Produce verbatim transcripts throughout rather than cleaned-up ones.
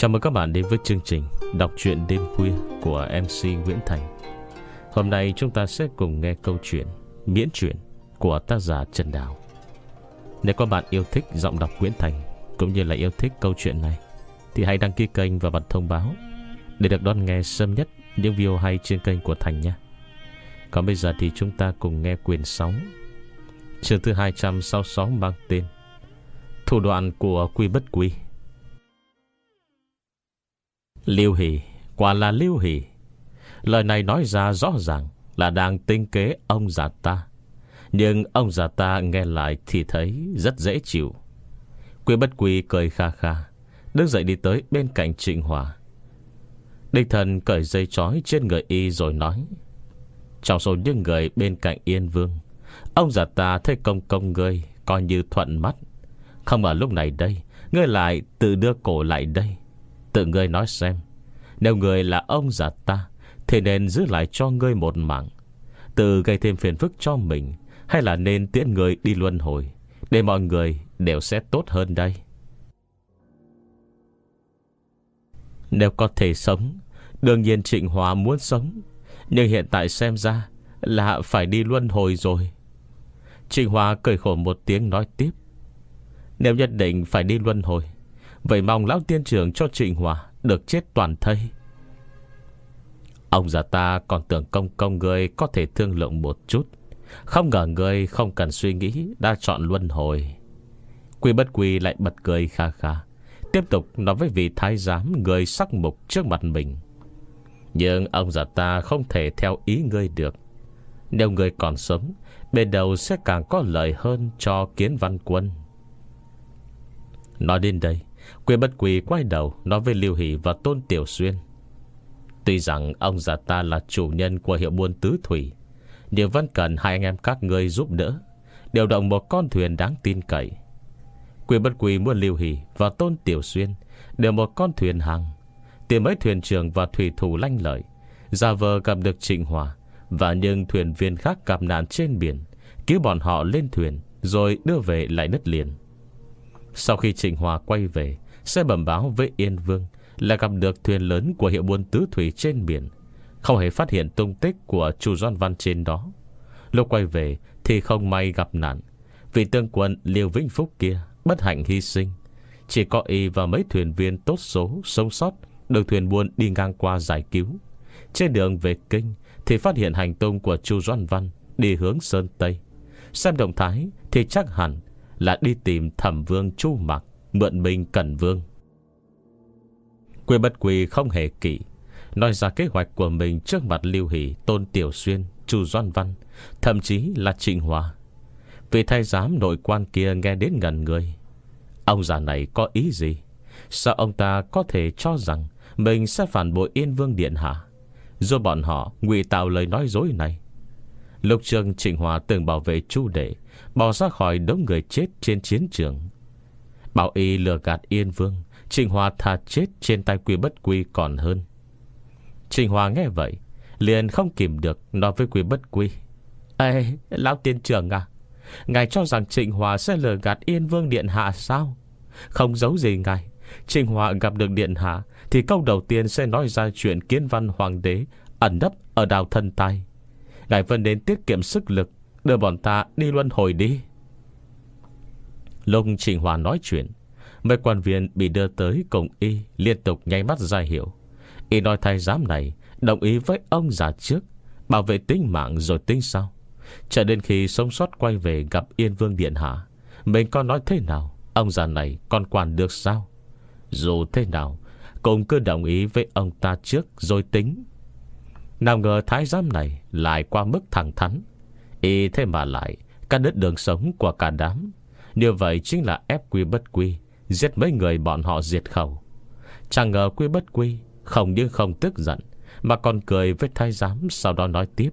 Chào mừng các bạn đến với chương trình đọc truyện đêm khuya của em xê Nguyễn Thành. Hôm nay chúng ta sẽ cùng nghe câu chuyện miễn truyện của tác giả Trần Đào. Nếu các bạn yêu thích giọng đọc Nguyễn Thành cũng như là yêu thích câu chuyện này thì hãy đăng ký kênh và bật thông báo để được đón nghe sớm nhất những video hay trên kênh của Thành nhé. Còn bây giờ thì chúng ta cùng nghe quyển sáu, chương thứ hai trăm sáu mươi sáu, mang tên Thủ đoạn của Quy Bất Quy. Lưu Hỷ, quả là Lưu Hỷ. Lời này nói ra rõ ràng là đang tính kế ông già ta, nhưng ông già ta nghe lại thì thấy rất dễ chịu. Quy Bất Quy cười kha kha, đứng dậy đi tới bên cạnh Trịnh Hòa. Đích thân cởi dây trói trên người y rồi nói: trong số những người bên cạnh Yên Vương, ông già ta thấy công công ngươi coi như thuận mắt. Không ở lúc này đây, ngươi lại tự đưa cổ lại đây. Tự ngươi nói xem, nếu ngươi là ông già ta thì nên giữ lại cho ngươi một mạng, tự gây thêm phiền phức cho mình, hay là nên tiễn ngươi đi luân hồi, để mọi người đều sẽ tốt hơn đây? Nếu có thể sống, đương nhiên Trịnh Hòa muốn sống, nhưng hiện tại xem ra là phải đi luân hồi rồi. Trịnh Hòa cười khổ một tiếng nói tiếp: nếu nhất định phải đi luân hồi, vậy mong lão tiên trưởng cho Trịnh Hòa được chết toàn thây. Ông già ta còn tưởng công công ngươi có thể thương lượng một chút, không ngờ ngươi không cần suy nghĩ đã chọn luân hồi. Quy Bất Quy lại bật cười kha kha, tiếp tục nói với vị thái giám người sắc mục trước mặt mình: nhưng ông già ta không thể theo ý ngươi được. Nếu ngươi còn sống, bên đầu sẽ càng có lợi hơn cho Kiến Văn Quân. Nói đến đây, Quy Bất Quy quay đầu nói với Lưu Hỷ và Tôn Tiểu Xuyên: tuy rằng ông già ta là chủ nhân của hiệu buôn tứ thủy, nhưng vẫn cần hai anh em các ngươi giúp đỡ, điều động một con thuyền đáng tin cậy. Quy Bất Quy muốn Lưu Hỷ và Tôn Tiểu Xuyên đều một con thuyền hàng, tìm mấy thuyền trưởng và thủy thủ lanh lợi, giả vờ gặp được Trịnh Hòa và những thuyền viên khác gặp nạn trên biển, cứu bọn họ lên thuyền rồi đưa về lại đất liền. Sau khi Trịnh Hòa quay về, sẽ bẩm báo với Yên Vương là gặp được thuyền lớn của hiệu buôn tứ thủy trên biển, không hề phát hiện tung tích của Chu Doan Văn trên đó. Lúc quay về thì không may gặp nạn, vị tướng quân Liêu Vĩnh Phúc kia bất hạnh hy sinh. Chỉ có y và mấy thuyền viên tốt số sống sót được thuyền buôn đi ngang qua giải cứu. Trên đường về kinh thì phát hiện hành tung của Chu Doan Văn đi hướng Sơn Tây. Xem động thái thì chắc hẳn là đi tìm Thẩm Vương Chu Mặc mượn binh Cẩn Vương. Quy Bất Quy không hề kỵ, nói ra kế hoạch của mình trước mặt Lưu Hỷ, Tôn Tiểu Xuyên, Chu Doan Văn, thậm chí là Trịnh Hòa. Vị thái giám nội quan kia nghe đến ngẩn người. Ông già này có ý gì? Sao ông ta có thể cho rằng mình sẽ phản bội Yên Vương điện hạ, rồi bọn họ ngụy tạo lời nói dối này? Lúc trước Trịnh Hòa từng bảo vệ Chu Đệ bỏ ra khỏi đống người chết trên chiến trường, bảo y lừa gạt Yên Vương, Trịnh Hòa thà chết trên tay Quy Bất Quy còn hơn. Trịnh Hòa nghe vậy liền không kìm được nói với Quy Bất Quy: ê, lão tiên trưởng à, ngài cho rằng Trịnh Hòa sẽ lừa gạt Yên Vương điện hạ sao? Không giấu gì ngài, Trịnh Hòa gặp được điện hạ thì câu đầu tiên sẽ nói ra chuyện Kiến Văn hoàng đế ẩn nấp ở đào Thân Tai. Ngài vẫn nên tiết kiệm sức lực, đưa bọn ta đi luân hồi đi. Lúc Trịnh Hòa nói chuyện, mấy quan viên bị đưa tới cùng y liên tục nháy mắt ra hiệu. Y nói thái giám này đồng ý với ông già trước, bảo vệ tính mạng rồi tính sau. Cho đến khi sống sót quay về gặp Yên Vương điện hạ, mình có nói thế nào ông già này còn quản được sao? Dù thế nào cũng cứ đồng ý với ông ta trước rồi tính. Nào ngờ thái giám này lại qua mức thẳng thắn, y thế mà lại cắt đứt đường sống của cả đám. Như vậy chính là ép Quy Bất Quy giết mấy người bọn họ diệt khẩu. Chẳng ngờ Quy Bất Quy không những không tức giận, mà còn cười với thái giám, sau đó nói tiếp: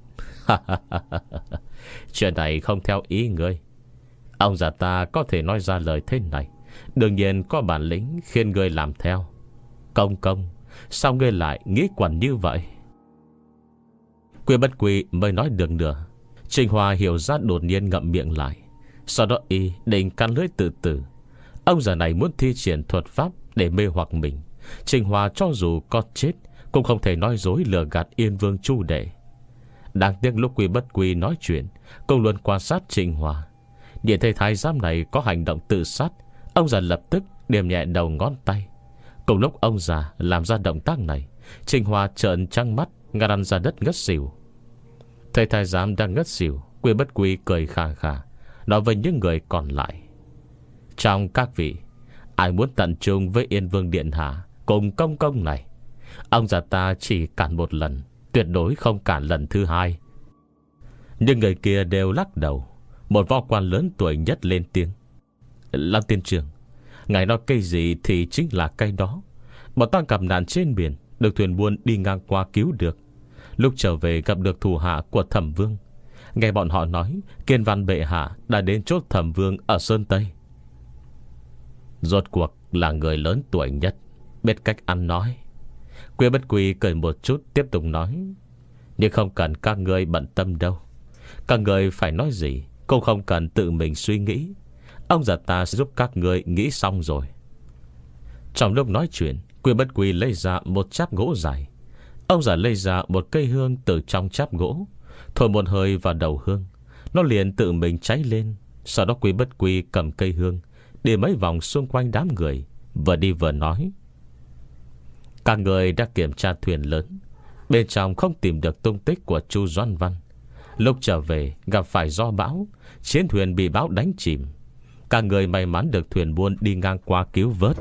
chuyện này không theo ý ngươi. Ông già ta có thể nói ra lời thế này, đương nhiên có bản lĩnh khiến ngươi làm theo. Công công, sao ngươi lại nghĩ quẩn như vậy? Quy Bất Quy mới nói được nửa, Trịnh Hòa hiểu ra đột nhiên ngậm miệng lại. Sau đó y định cắn lưỡi tự tử. Ông già này muốn thi triển thuật pháp để mê hoặc mình, Trịnh Hòa cho dù có chết cũng không thể nói dối lừa gạt Yên Vương Chu Đệ. Đáng tiếc lúc Quy Bất Quy nói chuyện cũng luôn quan sát Trịnh Hòa. Nhìn thấy thái giám này có hành động tự sát, ông già lập tức điểm nhẹ đầu ngón tay. Cùng lúc ông già làm ra động tác này, Trịnh Hòa trợn trắng mắt, ngã lăn ra đất ngất xỉu. Thấy thái giám đang ngất xỉu, Quy Bất Quy cười khà khà, nói với những người còn lại: trong các vị, ai muốn tận chung với Yên Vương Điện Hạ cùng công công này? Ông già ta chỉ cản một lần, tuyệt đối không cản lần thứ hai. Nhưng người kia đều lắc đầu. Một võ quan lớn tuổi nhất lên tiếng: Lăng tiên trưởng, ngài nói cây gì thì chính là cây đó. Bọn ta gặp nạn trên biển, được thuyền buôn đi ngang qua cứu được. Lúc trở về gặp được thủ hạ của Thẩm Vương. Nghe bọn họ nói Kiên Văn bệ hạ đã đến chốt Thẩm Vương ở Sơn Tây. Rốt cuộc là người lớn tuổi nhất, biết cách ăn nói. Quy Bất Quy cười một chút, tiếp tục nói: nhưng không cần các ngươi bận tâm đâu. Các ngươi phải nói gì cũng không cần tự mình suy nghĩ. Ông già ta sẽ giúp các ngươi nghĩ xong rồi. Trong lúc nói chuyện, Quy Bất Quy lấy ra một cháp gỗ dài. Ông già lấy ra một cây hương từ trong cháp gỗ, thổi một hơi vào đầu hương, nó liền tự mình cháy lên. Sau đó Quy Bất Quy cầm cây hương đi mấy vòng xung quanh đám người, vừa đi vừa nói: các người đã kiểm tra thuyền lớn, bên trong không tìm được tung tích của Chu Doãn Văn. Lúc trở về gặp phải gió bão, chiến thuyền bị bão đánh chìm. Các người may mắn được thuyền buôn đi ngang qua cứu vớt.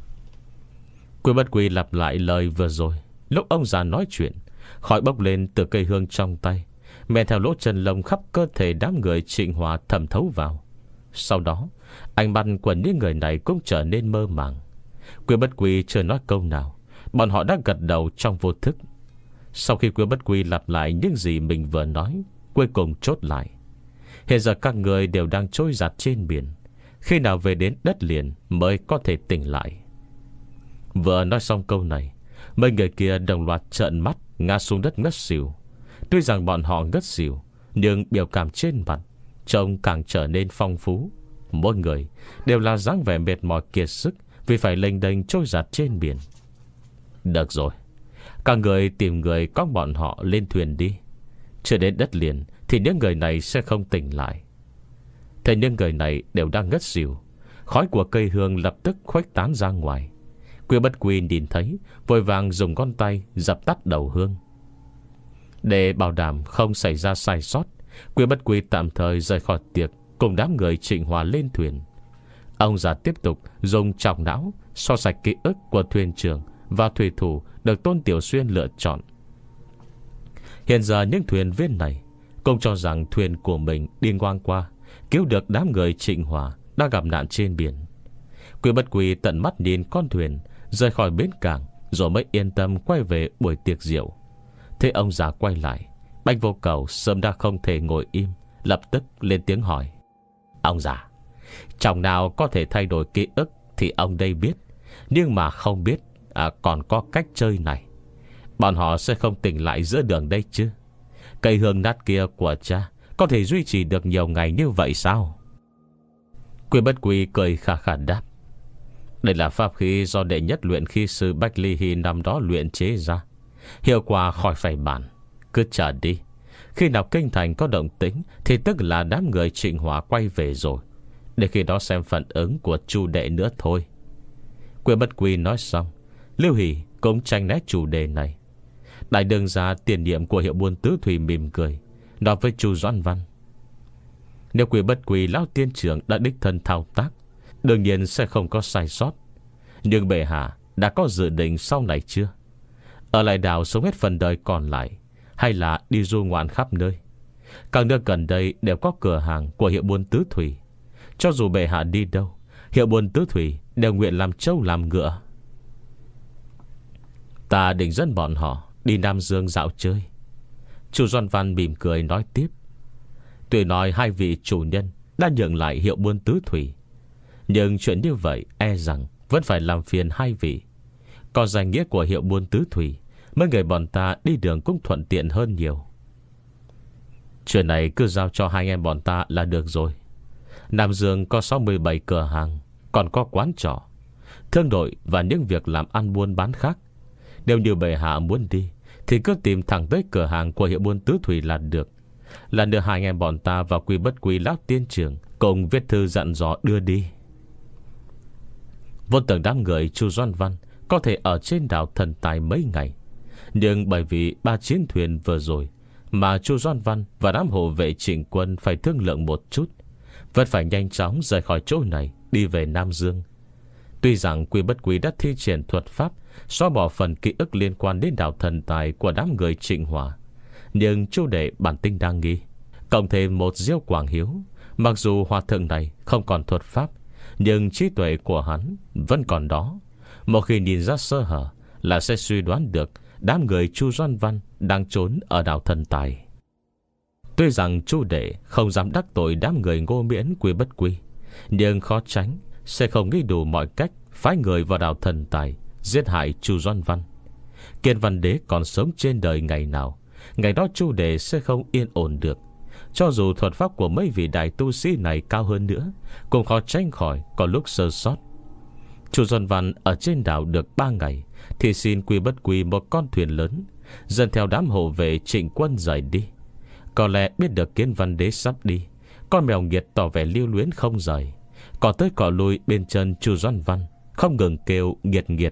Quy Bất Quy lặp lại lời vừa rồi. Lúc ông già nói chuyện, khói bốc lên từ cây hương trong tay, men theo lỗ chân lông khắp cơ thể đám người Trịnh Hòa thẩm thấu vào. Sau đó ánh mắt của những người này cũng trở nên mơ màng. Quy Bất Quy chưa nói câu nào, bọn họ đã gật đầu trong vô thức. Sau khi Quy Bất Quy lặp lại những gì mình vừa nói, cuối cùng chốt lại: hiện giờ các người đều đang trôi giạt trên biển, khi nào về đến đất liền mới có thể tỉnh lại. Vừa nói xong câu này, mấy người kia đồng loạt trợn mắt ngã xuống đất ngất xỉu. Tuy rằng bọn họ ngất xỉu, nhưng biểu cảm trên mặt trông càng trở nên phong phú. Mỗi người đều là dáng vẻ mệt mỏi kiệt sức vì phải lênh đênh trôi giạt trên biển. Được rồi, các người tìm người có bọn họ lên thuyền đi. Chưa đến đất liền thì những người này sẽ không tỉnh lại. Thế những người này đều đang ngất xỉu. Khói của cây hương lập tức khuếch tán ra ngoài. Quy Bất Quy nhìn thấy, vội vàng dùng ngón tay dập tắt đầu hương. Để bảo đảm không xảy ra sai sót, Quy Bất Quy tạm thời rời khỏi tiệc, cùng đám người Trịnh Hòa lên thuyền. Ông già tiếp tục dùng trọng não so sạch ký ức của thuyền trưởng và thủy thủ được Tôn Tiểu Xuyên lựa chọn. Hiện giờ những thuyền viên này cũng cho rằng thuyền của mình đi ngang qua, cứu được đám người Trịnh Hòa đang gặp nạn trên biển. Quy Bất Quy tận mắt nhìn con thuyền rời khỏi bến cảng, rồi mới yên tâm quay về buổi tiệc rượu. Thế ông già quay lại, Bạch Vô Cầu sớm đã không thể ngồi im, lập tức lên tiếng hỏi: ông già, chồng nào có thể thay đổi ký ức thì ông đây biết, nhưng mà không biết à, còn có cách chơi này. Bọn họ sẽ không tỉnh lại giữa đường đây chứ? Cây hương nát kia của cha có thể duy trì được nhiều ngày như vậy sao? Quy Bất Quy cười khà khà đáp: đây là pháp khí do đệ nhất luyện khí sư Bách Ly Hy năm đó luyện chế ra, hiệu quả khỏi phải bàn. Cứ chờ đi, khi nào kinh thành có động tĩnh thì tức là đám người Trịnh Hòa quay về rồi. Để khi đó xem phản ứng của Chu đệ nữa thôi. Quy Bất Quy nói xong, Lưu Hỷ cũng tranh né chủ đề này. Đại đương gia tiền nhiệm của hiệu buôn tứ thủy mỉm cười, nói với Chu Doãn Văn: nếu Quy Bất Quy lão tiên trưởng đã đích thân thao tác, đương nhiên sẽ không có sai sót. Nhưng bệ hạ đã có dự định sau này chưa? Ở lại đảo sống hết phần đời còn lại, hay là đi du ngoạn khắp nơi? Các nước gần đây đều có cửa hàng của hiệu buôn tứ thủy. Cho dù bệ hạ đi đâu, hiệu buôn tứ thủy đều nguyện làm trâu làm ngựa. Ta định dẫn bọn họ đi Nam Dương dạo chơi. Chu Doãn Văn mỉm cười nói tiếp: tuy nói hai vị chủ nhân đã nhượng lại hiệu buôn tứ thủy, nhưng chuyện như vậy e rằng vẫn phải làm phiền hai vị. Có danh nghĩa của hiệu buôn tứ thủy, mấy người bọn ta đi đường cũng thuận tiện hơn nhiều. Chuyện này cứ giao cho hai anh em bọn ta là được rồi. Nam Dương có sáu mươi bảy cửa hàng, còn có quán trọ. thương đội và những việc làm ăn buôn bán khác. Nếu như bệ hạ muốn đi thì cứ tìm thẳng tới cửa hàng của hiệu buôn tứ thủy là được. Lần nữa hai anh em bọn ta vào Quy Bất Quy lão tiên trưởng cùng viết thư dặn dò đưa đi. Vốn tưởng đám người Chu Doan Văn có thể ở trên đảo Thần Tài mấy ngày, nhưng bởi vì ba chiến thuyền vừa rồi mà Chu Doan Văn và đám hộ vệ Trịnh quân phải thương lượng một chút, vẫn phải nhanh chóng rời khỏi chỗ này, đi về Nam Dương. Tuy rằng Quy Bất Quy đã thi triển thuật pháp xóa bỏ phần ký ức liên quan đến đảo Thần Tài của đám người Trịnh Hòa, nhưng Chu Đệ bản tính đang nghi, cộng thêm một Diêu Quảng Hiếu. Mặc dù hòa thượng này không còn thuật pháp, nhưng trí tuệ của hắn vẫn còn đó. Một khi nhìn ra sơ hở là sẽ suy đoán được đám người Chu Doan Văn đang trốn ở đảo Thần Tài. Tuy rằng Chu Đệ không dám đắc tội đám người Ngô Miễn Quy Bất Quy, nhưng khó tránh sẽ không nghĩ đủ mọi cách phái người vào đảo Thần Tài giết hại Chu Doan Văn. Kiên Văn Đế còn sống trên đời ngày nào, ngày đó Chu Đệ sẽ không yên ổn được. Cho dù thuật pháp của mấy vị đại tu sĩ này cao hơn nữa, cũng khó tránh khỏi có lúc sơ sót. Chu Doan Văn ở trên đảo được ba ngày thì xin Quy Bất Quy một con thuyền lớn, dần theo đám hộ vệ Trịnh quân rời đi. Có lẽ biết được Kiến Văn Đế sắp đi, con mèo nghiệt tỏ vẻ lưu luyến không rời, còn tới cỏ lui bên chân Chu Doan Văn, không ngừng kêu nghiệt nghiệt.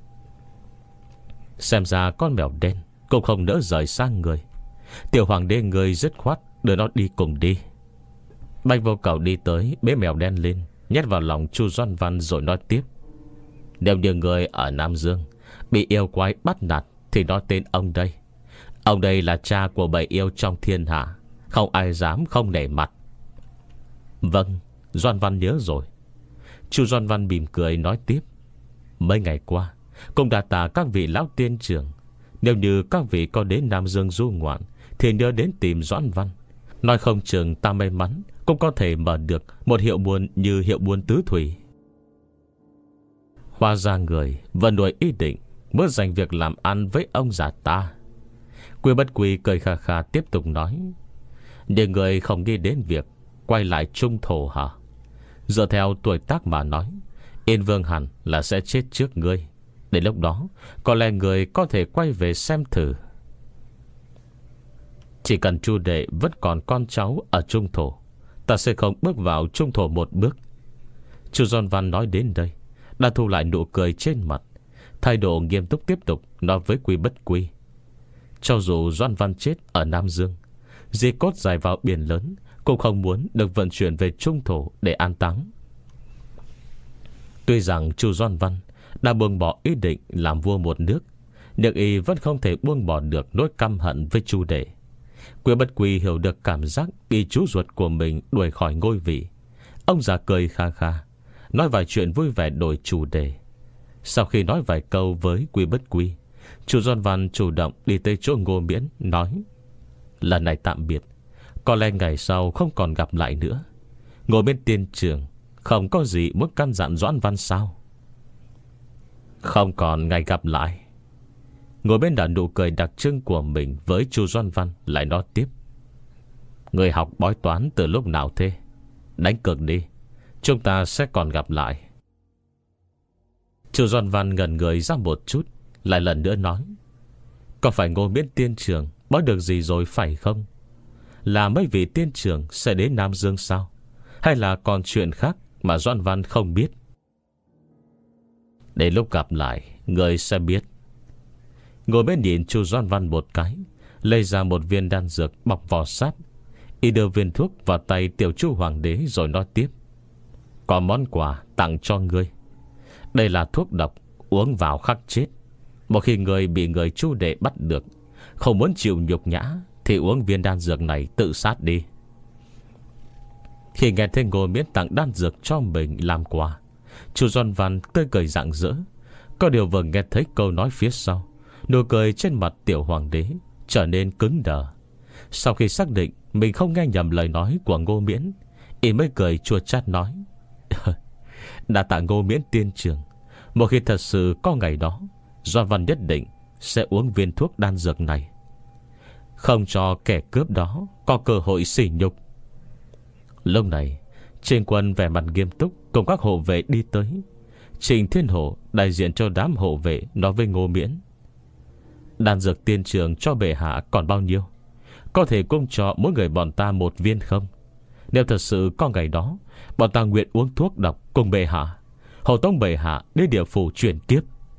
Xem ra con mèo đen cũng không nỡ rời sang người. Tiểu hoàng đế người dứt khoát đưa nó đi cùng đi. Bạch Vô Cầu đi tới bế mèo đen lên, nhét vào lòng Chu Doan Văn rồi nói tiếp: nếu như người ở Nam Dương bị yêu quái bắt nạt thì nói tên ông đây. Ông đây là cha của bầy yêu trong thiên hạ, không ai dám không nể mặt. Vâng, Doan Văn nhớ rồi. Chu Doan Văn mỉm cười nói tiếp: mấy ngày qua cũng đã tạ các vị lão tiên trưởng. Nếu như các vị có đến Nam Dương du ngoạn thì nhớ đến tìm Doãn Văn. Nói không chừng ta may mắn cũng có thể mở được một hiệu buôn như hiệu buôn tứ thủy. Hoa ra người vẫn nuôi ý định muốn dành việc làm ăn với ông già ta. Quy Bất Quy cười khà khà tiếp tục nói: nhưng người không nghĩ đến việc quay lại trung thổ hả? Dựa theo tuổi tác mà nói, Yên Vương hẳn là sẽ chết trước ngươi. Đến lúc đó có lẽ người có thể quay về xem thử. Chỉ cần Chu Đệ vẫn còn con cháu ở trung thổ, ta sẽ không bước vào trung thổ một bước. Chu Doan Văn nói đến đây đã thu lại nụ cười trên mặt, thái độ nghiêm túc tiếp tục nói với Quy Bất Quy: cho dù Doan Văn chết ở Nam Dương, di cốt dài vào biển lớn cũng không muốn được vận chuyển về trung thổ để an táng. Tuy rằng Chu Doan Văn đã buông bỏ ý định làm vua một nước, nhưng y vẫn không thể buông bỏ được nỗi căm hận với Chu Đệ. Quy Bất Quy hiểu được cảm giác bị chú ruột của mình đuổi khỏi ngôi vị. Ông già cười kha kha, nói vài chuyện vui vẻ đổi chủ đề. Sau khi nói vài câu với Quy Bất Quy, Chu Doan Văn chủ động đi tới chỗ Ngô Miễn, nói: lần này tạm biệt, có lẽ ngày sau không còn gặp lại nữa. Ngồi bên tiên trường không có gì muốn căn dặn Doãn Văn sao? Không còn ngày gặp lại. Ngồi bên đã nụ cười đặc trưng của mình với Chu Doan Văn lại nói tiếp: người học bói toán từ lúc nào thế? Đánh cược đi, chúng ta sẽ còn gặp lại. Chu Doan Văn ngẩn người ra một chút, lại lần nữa nói: có phải Ngô Miễn tiên trường bói được gì rồi phải không? Là mấy vị tiên trường sẽ đến Nam Dương sao? Hay là còn chuyện khác mà Doan Văn không biết? Đến lúc gặp lại, người sẽ biết. Ngồi bên nhìn Chu Doan Văn một cái, lấy ra một viên đan dược bọc vỏ sáp. Y đưa viên thuốc vào tay tiểu Chu hoàng đế rồi nói tiếp: có món quà tặng cho ngươi. Đây là thuốc độc, uống vào khắc chết. Một khi người bị người Chu Đệ bắt được, không muốn chịu nhục nhã, thì uống viên đan dược này tự sát đi. Khi nghe thấy Ngô Miễn tặng đan dược cho mình làm quà, Chu Doan Văn tươi cười rạng rỡ. Có điều vừa nghe thấy câu nói phía sau, nụ cười trên mặt tiểu hoàng đế trở nên cứng đờ. Sau khi xác định mình không nghe nhầm lời nói của Ngô Miễn, y mới cười chua chát nói: đã tạ Ngô Miễn tiên trường. Một khi thật sự có ngày đó, Doan Văn nhất định sẽ uống viên thuốc đan dược này, không cho kẻ cướp đó có cơ hội sỉ nhục. Lúc này Trịnh quân vẻ mặt nghiêm túc cùng các hộ vệ đi tới. Trịnh Thiên Hổ đại diện cho đám hộ vệ nói với Ngô Miễn: Đan dược tiên trường cho bệ hạ còn bao nhiêu? Có thể cung cho mỗi người bọn ta một viên không? Nếu thật sự có ngày đó, bọn ta nguyện uống thuốc độc cùng bệ hạ, hộ tống bệ hạ đến địa phủ chuyển tiếp.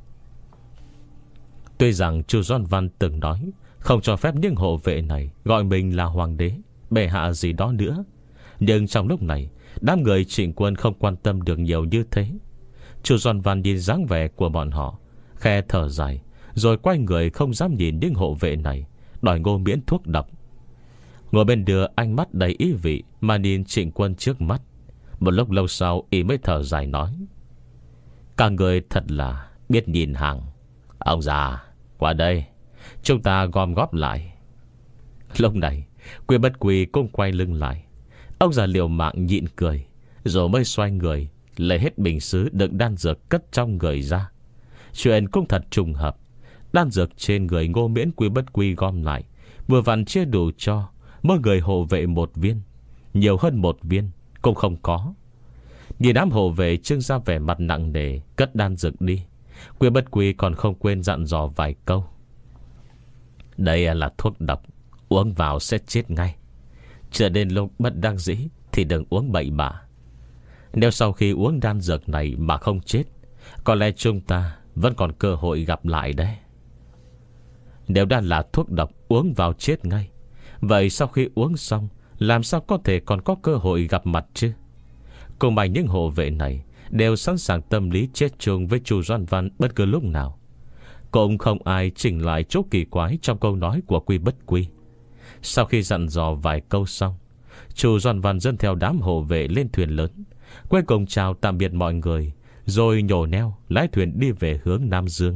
Tuy rằng Chu Doan Văn từng nói không cho phép những hộ vệ này gọi mình là hoàng đế, bệ hạ gì đó nữa, nhưng trong lúc này đám người Trịnh quân không quan tâm được nhiều như thế. Chu Doan Văn nhìn dáng vẻ của bọn họ, khe thở dài, rồi quay người không dám nhìn những hộ vệ này, đòi Ngô Miễn thuốc độc. Ngồi bên đưa ánh mắt đầy ý vị mà nhìn Trịnh quân trước mắt. Một lúc lâu sau y mới thở dài nói: Các người thật là biết nhìn hàng. Ông già, qua đây, chúng ta gom góp lại. Lúc này Quy Bất Quy cũng quay lưng lại. Ông già liều mạng nhịn cười, rồi mới xoay người lấy hết bình sứ đựng đan dược cất trong người ra. Chuyện cũng thật trùng hợp. Đan dược trên người Ngô Miễn Quy Bất Quy gom lại vừa vặn chia đủ cho mỗi người hộ vệ một viên. Nhiều hơn một viên cũng không có. Nhìn đám hộ vệ trưng ra vẻ mặt nặng nề cất đan dược đi, Quy Bất Quy còn không quên dặn dò vài câu: Đây là thuốc độc, uống vào sẽ chết ngay. Chờ đến lúc bất đắc dĩ thì đừng uống bậy bạ. Nếu sau khi uống đan dược này mà không chết, có lẽ chúng ta vẫn còn cơ hội gặp lại đấy. Nếu đan là thuốc độc uống vào chết ngay, vậy sau khi uống xong làm sao có thể còn có cơ hội gặp mặt chứ? Cùng bằng những hộ vệ này đều sẵn sàng tâm lý chết chung với Chu Doan Văn bất cứ lúc nào. Cũng không ai chỉnh lại chỗ kỳ quái trong câu nói của Quy Bất Quy. Sau khi dặn dò vài câu xong, Chu Doan Văn dẫn theo đám hộ vệ lên thuyền lớn, cuối cùng chào tạm biệt mọi người, rồi nhổ neo lái thuyền đi về hướng Nam Dương.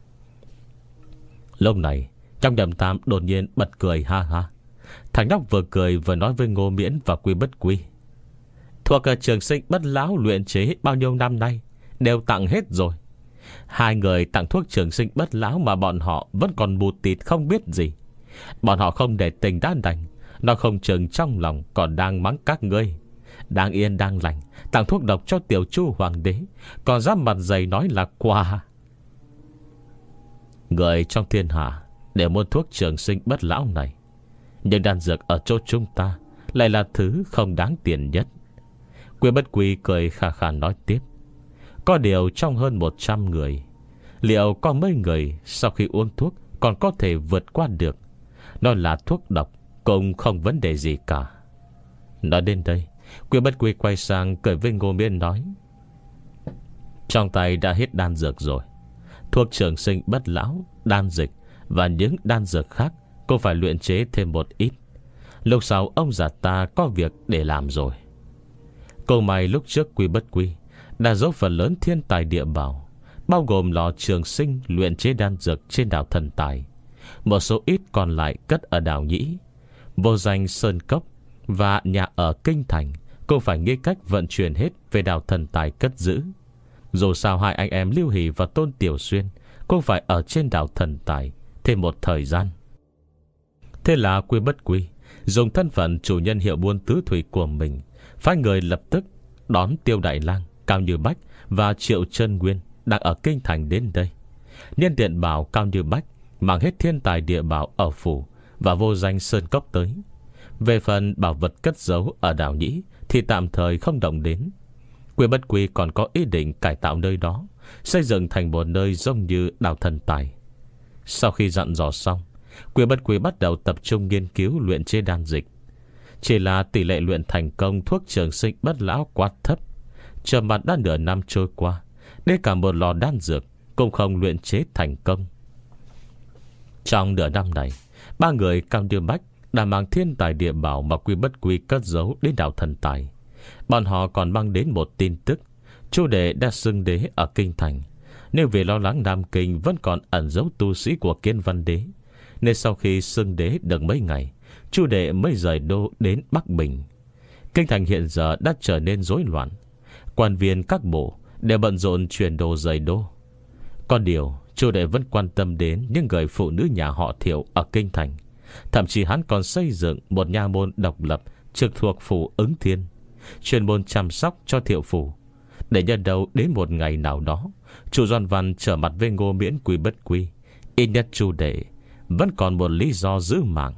Lúc này trong Đầm Tam đột nhiên bật cười ha ha. Thằng nhóc vừa cười vừa nói với Ngô Miễn và Quy Bất Quy: Thuộc trường sinh bất lão luyện chế bao nhiêu năm nay đều tặng hết rồi. Hai người tặng thuốc trường sinh bất lão mà bọn họ vẫn còn mù tịt không biết gì. Bọn họ không để tình đã đành, nó không chừng trong lòng còn đang mắng các ngươi. Đang yên đang lành tặng thuốc độc cho tiểu Chu hoàng đế, còn dám mặt dày nói là quà. Người trong thiên hạ đều muốn thuốc trường sinh bất lão này, nhưng đan dược ở chỗ chúng ta lại là thứ không đáng tiền nhất. Quy Bất Quy cười khà khà nói tiếp: Có điều trong hơn một trăm người, liệu có mấy người sau khi uống thuốc còn có thể vượt qua được? Nó là thuốc độc cũng không vấn đề gì cả. Nói đến đây, Quy Bất Quy quay sang cười với Ngô Miễn nói: Trong tay đã hết đan dược rồi. Thuốc trường sinh bất lão, đan dịch và những đan dược khác cũng phải luyện chế thêm một ít. Lúc sau ông già ta có việc để làm rồi. Cô mày lúc trước Quy Bất Quy đã giấu phần lớn thiên tài địa bảo, bao gồm lò trường sinh luyện chế đan dược trên đảo Thần Tài, một số ít còn lại cất ở đảo Nhĩ, Vô Danh Sơn Cốc và nhà ở Kinh Thành cũng phải nghĩ cách vận chuyển hết về đảo Thần Tài cất giữ. Dù sao hai anh em Lưu Hỷ và Tôn Tiểu Xuyên cũng phải ở trên đảo Thần Tài thêm một thời gian. Thế là Quy Bất Quy dùng thân phận chủ nhân hiệu buôn tứ thủy của mình, phái người lập tức đón Tiêu Đại Lang, Cao Như Bách và Triệu Chân Nguyên đang ở Kinh Thành đến đây. Nhân tiện bảo Cao Như Bách mang hết thiên tài địa bảo ở phủ và Vô Danh Sơn Cốc tới. Về phần bảo vật cất giấu ở đảo Nhĩ thì tạm thời không động đến. Quy Bất Quy còn có ý định cải tạo nơi đó, xây dựng thành một nơi giống như đảo Thần Tài. Sau khi dặn dò xong, Quy Bất Quy bắt đầu tập trung nghiên cứu luyện chế đan dịch. Chỉ là tỷ lệ luyện thành công thuốc trường sinh bất lão quá thấp. Chờ mặt đã nửa năm trôi qua, đến cả một lò đan dược cũng không luyện chế thành công. Trong nửa năm này, ba người Cao Như Bách đã mang thiên tài địa bảo mà Quy Bất Quy cất giấu đến đảo Thần Tài. Bọn họ còn mang đến một tin tức: Chu đệ đã xưng đế ở Kinh Thành. Nếu vì lo lắng Nam Kinh vẫn còn ẩn giấu tu sĩ của Kiên Văn đế, nên sau khi xưng đế được mấy ngày, Chu đệ mới rời đô đến Bắc Bình. Kinh Thành hiện giờ đã trở nên rối loạn. Quan viên các bộ đều bận rộn chuyển đồ rời đô. Có điều Chu đệ vẫn quan tâm đến những người phụ nữ nhà họ Thiệu ở Kinh Thành. Thậm chí hắn còn xây dựng một nha môn độc lập trực thuộc phủ Ứng Thiên, chuyên môn chăm sóc cho Thiệu phủ. Để nhân đâu đến một ngày nào đó Chu Doan Văn trở mặt với Ngô Miễn quy bất quy, ít nhất Chu Đệ vẫn còn một lý do giữ mạng.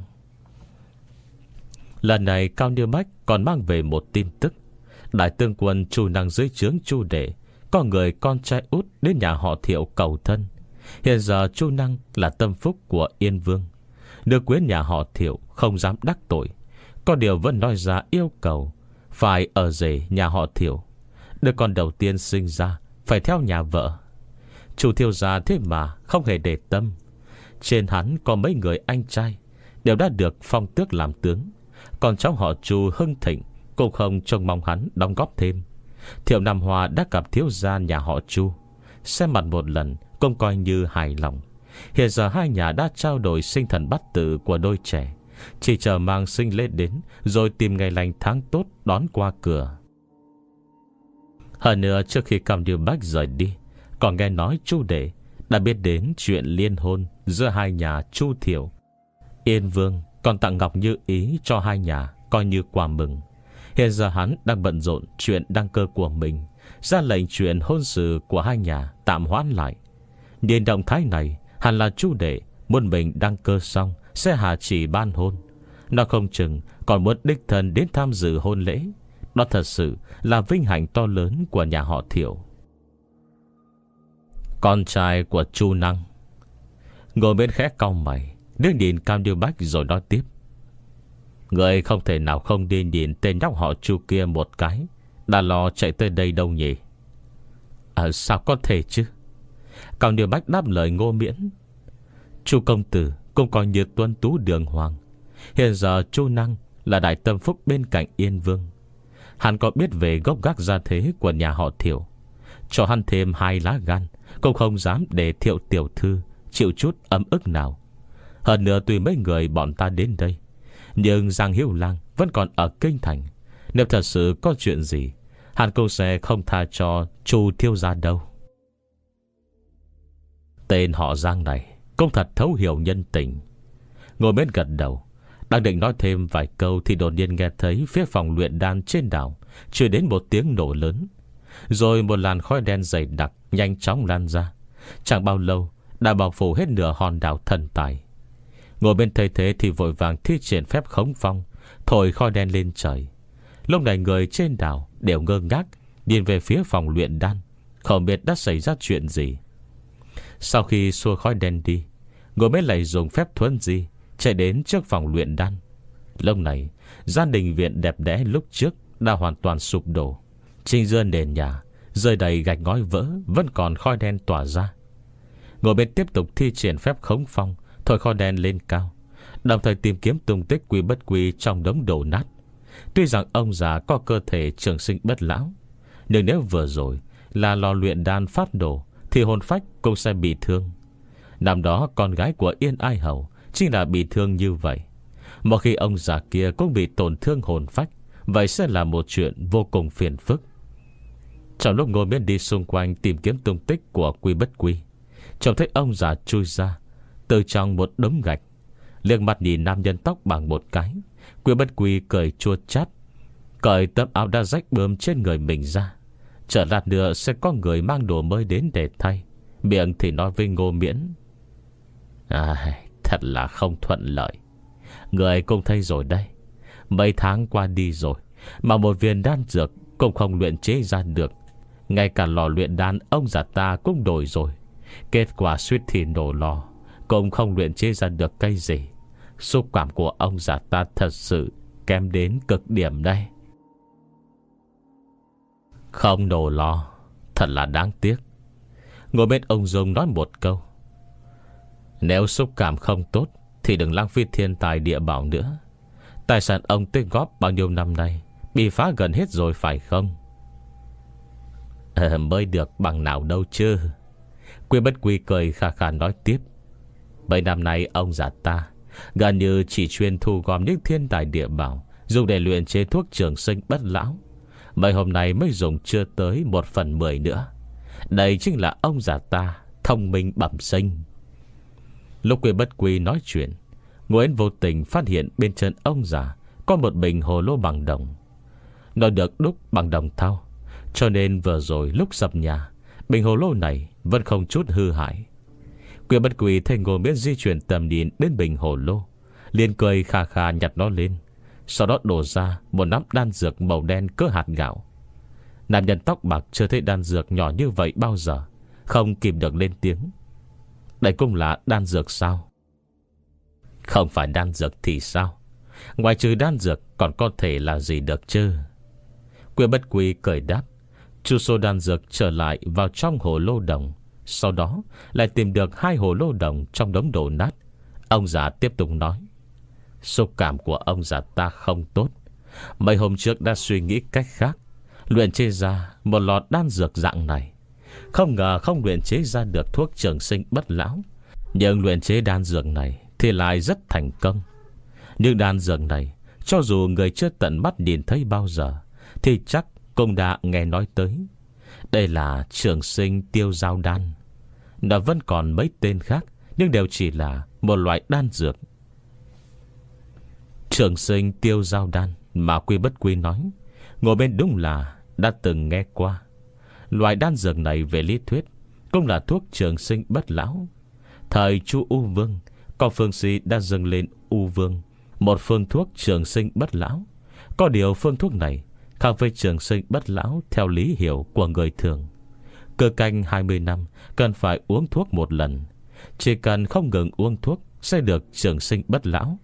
Lần này Cao Niêu Bách còn mang về một tin tức. Đại tướng quân Chu Năng dưới trướng Chu Đệ có người con trai út đến nhà họ Thiệu cầu thân. Hiện giờ Chu Năng là tâm phúc của Yên Vương, được quyến nhà họ Thiệu không dám đắc tội, có điều vẫn nói ra yêu cầu phải ở rể nhà họ Thiệu. Đứa con đầu tiên sinh ra phải theo nhà vợ. Chu Thiêu gia thế mà không hề để tâm. Trên hắn có mấy người anh trai đều đã được phong tước làm tướng, còn cháu họ Chu hưng thịnh cũng không trông mong hắn đóng góp thêm. Thiệu Nam Hoa đã gặp thiếu gia nhà họ Chu, xem mặt một lần cũng coi như hài lòng. Hiện giờ hai nhà đã trao đổi sinh thần bát tự của đôi trẻ, chỉ chờ mang sinh lên đến rồi tìm ngày lành tháng tốt đón qua cửa. Hơn nữa, trước khi Cao Niêu Bách rời đi, còn nghe nói Chu Đệ đã biết đến chuyện liên hôn giữa hai nhà Chu Thiệu. Yên Vương còn tặng ngọc như ý cho hai nhà, coi như quà mừng. Hiện giờ hắn đang bận rộn chuyện đăng cơ của mình, ra lệnh chuyện hôn sự của hai nhà tạm hoãn lại. Nhìn động thái này, hẳn là Chu Đệ muốn mình đăng cơ xong sẽ hạ chỉ ban hôn. Nó không chừng còn muốn đích thân đến tham dự hôn lễ. Đó thật sự là vinh hạnh to lớn của nhà họ Thiệu. Con trai của Chu Năng ngồi bên khẽ cau mày, nước nhìn Cao Niêu Bách rồi nói tiếp: người không thể nào không đi nhìn tên nhóc họ Chu kia một cái đã lo chạy tới đây đâu nhỉ? À, sao có thể chứ? Cao Niêu Bách đáp lời Ngô Miễn: Chu công tử cũng coi như tuân tú đường hoàng. Hiện giờ Chu Năng là đại tâm phúc bên cạnh Yên Vương. Hắn có biết về gốc gác gia thế của nhà họ Thiệu, cho hắn thêm hai lá gan cũng không dám để Thiệu tiểu thư chịu chút ấm ức nào. Hơn nữa, tuy mấy người bọn ta đến đây, nhưng Giang Hiếu Lang vẫn còn ở kinh thành. Nếu thật sự có chuyện gì, hắn cũng sẽ không tha cho Chu thiếu gia đâu. Tên họ Giang này cũng thật thấu hiểu nhân tình. Ngồi bên gật đầu, đang định nói thêm vài câu thì đột nhiên nghe thấy phía phòng luyện đan trên đảo truyền đến một tiếng nổ lớn, rồi một làn khói đen dày đặc nhanh chóng lan ra. Chẳng bao lâu đã bao phủ hết nửa hòn đảo thần tài. Ngồi bên thấy thế thì vội vàng thi triển phép khống phong, thổi khói đen lên trời. Lúc này người trên đảo đều ngơ ngác nhìn về phía phòng luyện đan, không biết đã xảy ra chuyện gì. Sau khi xua khói đen đi, Ngồi bên lại dùng phép thuấn di chạy đến trước phòng luyện đan. Lúc này gia đình viện đẹp đẽ lúc trước đã hoàn toàn sụp đổ. Trên giữa nền nhà rơi đầy gạch ngói vỡ, vẫn còn khói đen tỏa ra. Ngồi bên tiếp tục thi triển phép khống phong, thổi khói đen lên cao, đồng thời tìm kiếm tung tích Quy Bất Quy trong đống đổ nát. Tuy rằng ông già có cơ thể trường sinh bất lão, nhưng nếu vừa rồi là lò luyện đan phát nổ thì hồn phách cũng sẽ bị thương. Năm đó con gái của Yên Ai Hầu chính là bị thương như vậy. Một khi ông già kia cũng bị tổn thương hồn phách, vậy sẽ là một chuyện vô cùng phiền phức. Trong lúc ngồi bên đi xung quanh tìm kiếm tung tích của Quy Bất Quy, trông thấy ông già chui ra từ trong một đống gạch, liếc mặt nhìn nam nhân tóc bằng một cái. Quy Bất Quy cười chua chát, cởi tấm áo đã rách bươm trên người mình ra. Chờ lát nữa sẽ có người mang đồ mới đến để thay. Miệng thì nói với Ngô Miễn: À, thật là không thuận lợi. Người cũng thấy rồi đây, mấy tháng qua đi rồi mà một viên đan dược cũng không luyện chế ra được. Ngay cả lò luyện đan ông già ta cũng đổi rồi. Kết quả suýt thì nổ lò, cũng không luyện chế ra được cây gì. Xúc cảm của ông già ta thật sự kém đến cực điểm đây. Không nổ lò, thật là đáng tiếc. Ngồi bên ông Dung nói một câu: Nếu xúc cảm không tốt thì đừng lãng phí thiên tài địa bảo nữa. Tài sản ông tích góp bao nhiêu năm nay bị phá gần hết rồi phải không? À, mới được bằng nào đâu chứ. Quy Bất Quy cười khà khà nói tiếp: Mấy năm nay ông già ta gần như chỉ chuyên thu gom những thiên tài địa bảo dùng để luyện chế thuốc trường sinh bất lão. Mấy hôm nay mới dùng chưa tới một phần mười nữa. Đây chính là ông già ta thông minh bẩm sinh. Lúc Quy Bất Quy nói chuyện, Nguyễn vô tình phát hiện bên chân ông già có một bình hồ lô bằng đồng. Nó được đúc bằng đồng thau, Cho nên vừa rồi lúc sập nhà, bình hồ lô này vẫn không chút hư hại. Quyên Bất Quỳ thấy Ngô Miễn di chuyển tầm nhìn đến bình hồ lô, liền cười khà khà nhặt nó lên. Sau đó đổ ra một nắm đan dược màu đen cỡ hạt gạo. Nam nhân tóc bạc chưa thấy đan dược nhỏ như vậy bao giờ, không kìm được lên tiếng: đây cũng là đan dược sao? Không phải đan dược thì sao? Ngoài trừ đan dược còn có thể là gì được chứ? Quyên Bất Quỳ cười đáp, chu số đan dược trở lại vào trong hồ lô đồng. Sau đó lại tìm được hai hồ lô đồng trong đống đổ nát. Ông già tiếp tục nói: xúc cảm của ông già ta không tốt. Mấy hôm trước đã suy nghĩ cách khác, luyện chế ra một lọ đan dược dạng này. Không ngờ không luyện chế ra được thuốc trường sinh bất lão, nhưng luyện chế đan dược này thì lại rất thành công. Nhưng đan dược này, cho dù người chưa tận mắt nhìn thấy bao giờ, thì chắc cũng đã nghe nói tới. Đây là trường sinh tiêu giao đan. Nó vẫn còn mấy tên khác, nhưng đều chỉ là một loại đan dược. Trường sinh tiêu giao đan mà Quy Bất Quy nói, ngồi bên đúng là đã từng nghe qua. Loại đan dược này về lý thuyết cũng là thuốc trường sinh bất lão. Thời Chu U Vương, có phương sĩ đã dâng lên U Vương một phương thuốc trường sinh bất lão. Có điều phương thuốc này khác với trường sinh bất lão theo lý hiểu của người thường. Cơ canh hai mươi năm cần phải uống thuốc một lần. Chỉ cần không ngừng uống thuốc sẽ được trường sinh bất lão.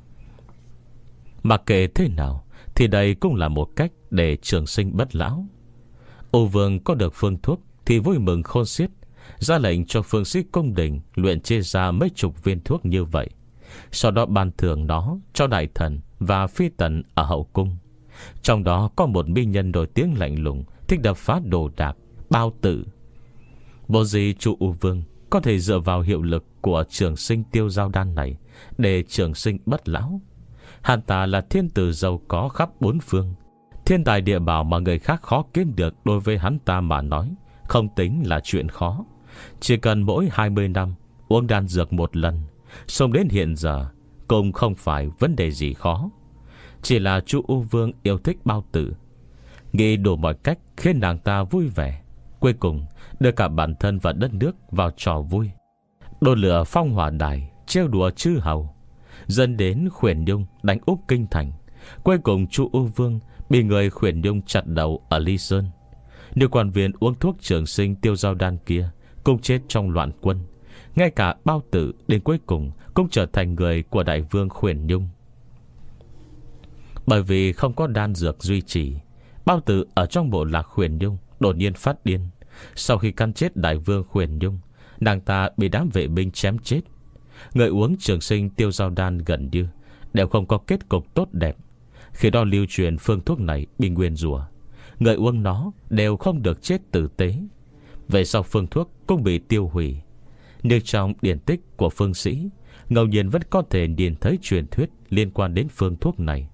Mặc kệ thế nào thì đây cũng là một cách để trường sinh bất lão. U Vương có được phương thuốc thì vui mừng khôn xiết, ra lệnh cho phương sĩ cung đình luyện chế ra mấy chục viên thuốc như vậy. Sau đó ban thưởng nó cho đại thần và phi tần ở hậu cung. Trong đó có một mỹ nhân nổi tiếng lạnh lùng, thích đập phá đồ đạc, Bao Tử. Vô gì Chu U Vương có thể dựa vào hiệu lực của trường sinh tiêu giao đan này để trường sinh bất lão. Hắn ta là thiên tử giàu có khắp bốn phương, thiên tài địa bảo mà người khác khó kiếm được. Đối với hắn ta mà nói, không tính là chuyện khó. Chỉ cần mỗi hai mươi năm uống đan dược một lần, sống đến hiện giờ cũng không phải vấn đề gì khó. Chỉ là Chu U Vương yêu thích Bao Tử, nghĩ đủ mọi cách khiến nàng ta vui vẻ, cuối cùng đưa cả bản thân và đất nước vào trò vui, đổ lửa phong hỏa đài, trêu đùa chư hầu, dẫn đến Khuyển Nhung đánh úp kinh thành. Cuối cùng Chu U Vương bị người Khuyển Nhung chặt đầu ở Ly Sơn. Nếu quan viên uống thuốc trường sinh tiêu giao đan kia cũng chết trong loạn quân. Ngay cả Bao Tử đến cuối cùng cũng trở thành người của đại vương Khuyển Nhung. Bởi vì không có đan dược duy trì, Bao Tử ở trong bộ lạc Khuyển Nhung đột nhiên phát điên. Sau khi căn chết đại vương Khuyển Nhung, nàng ta bị đám vệ binh chém chết. Người uống trường sinh tiêu giao đan gần như đều không có kết cục tốt đẹp. Khi đó lưu truyền phương thuốc này bị nguyền rủa, người uống nó đều không được chết tử tế. Về sau phương thuốc cũng bị tiêu hủy. Nhưng trong điển tích của phương sĩ, ngẫu nhiên vẫn có thể nhìn thấy truyền thuyết liên quan đến phương thuốc này.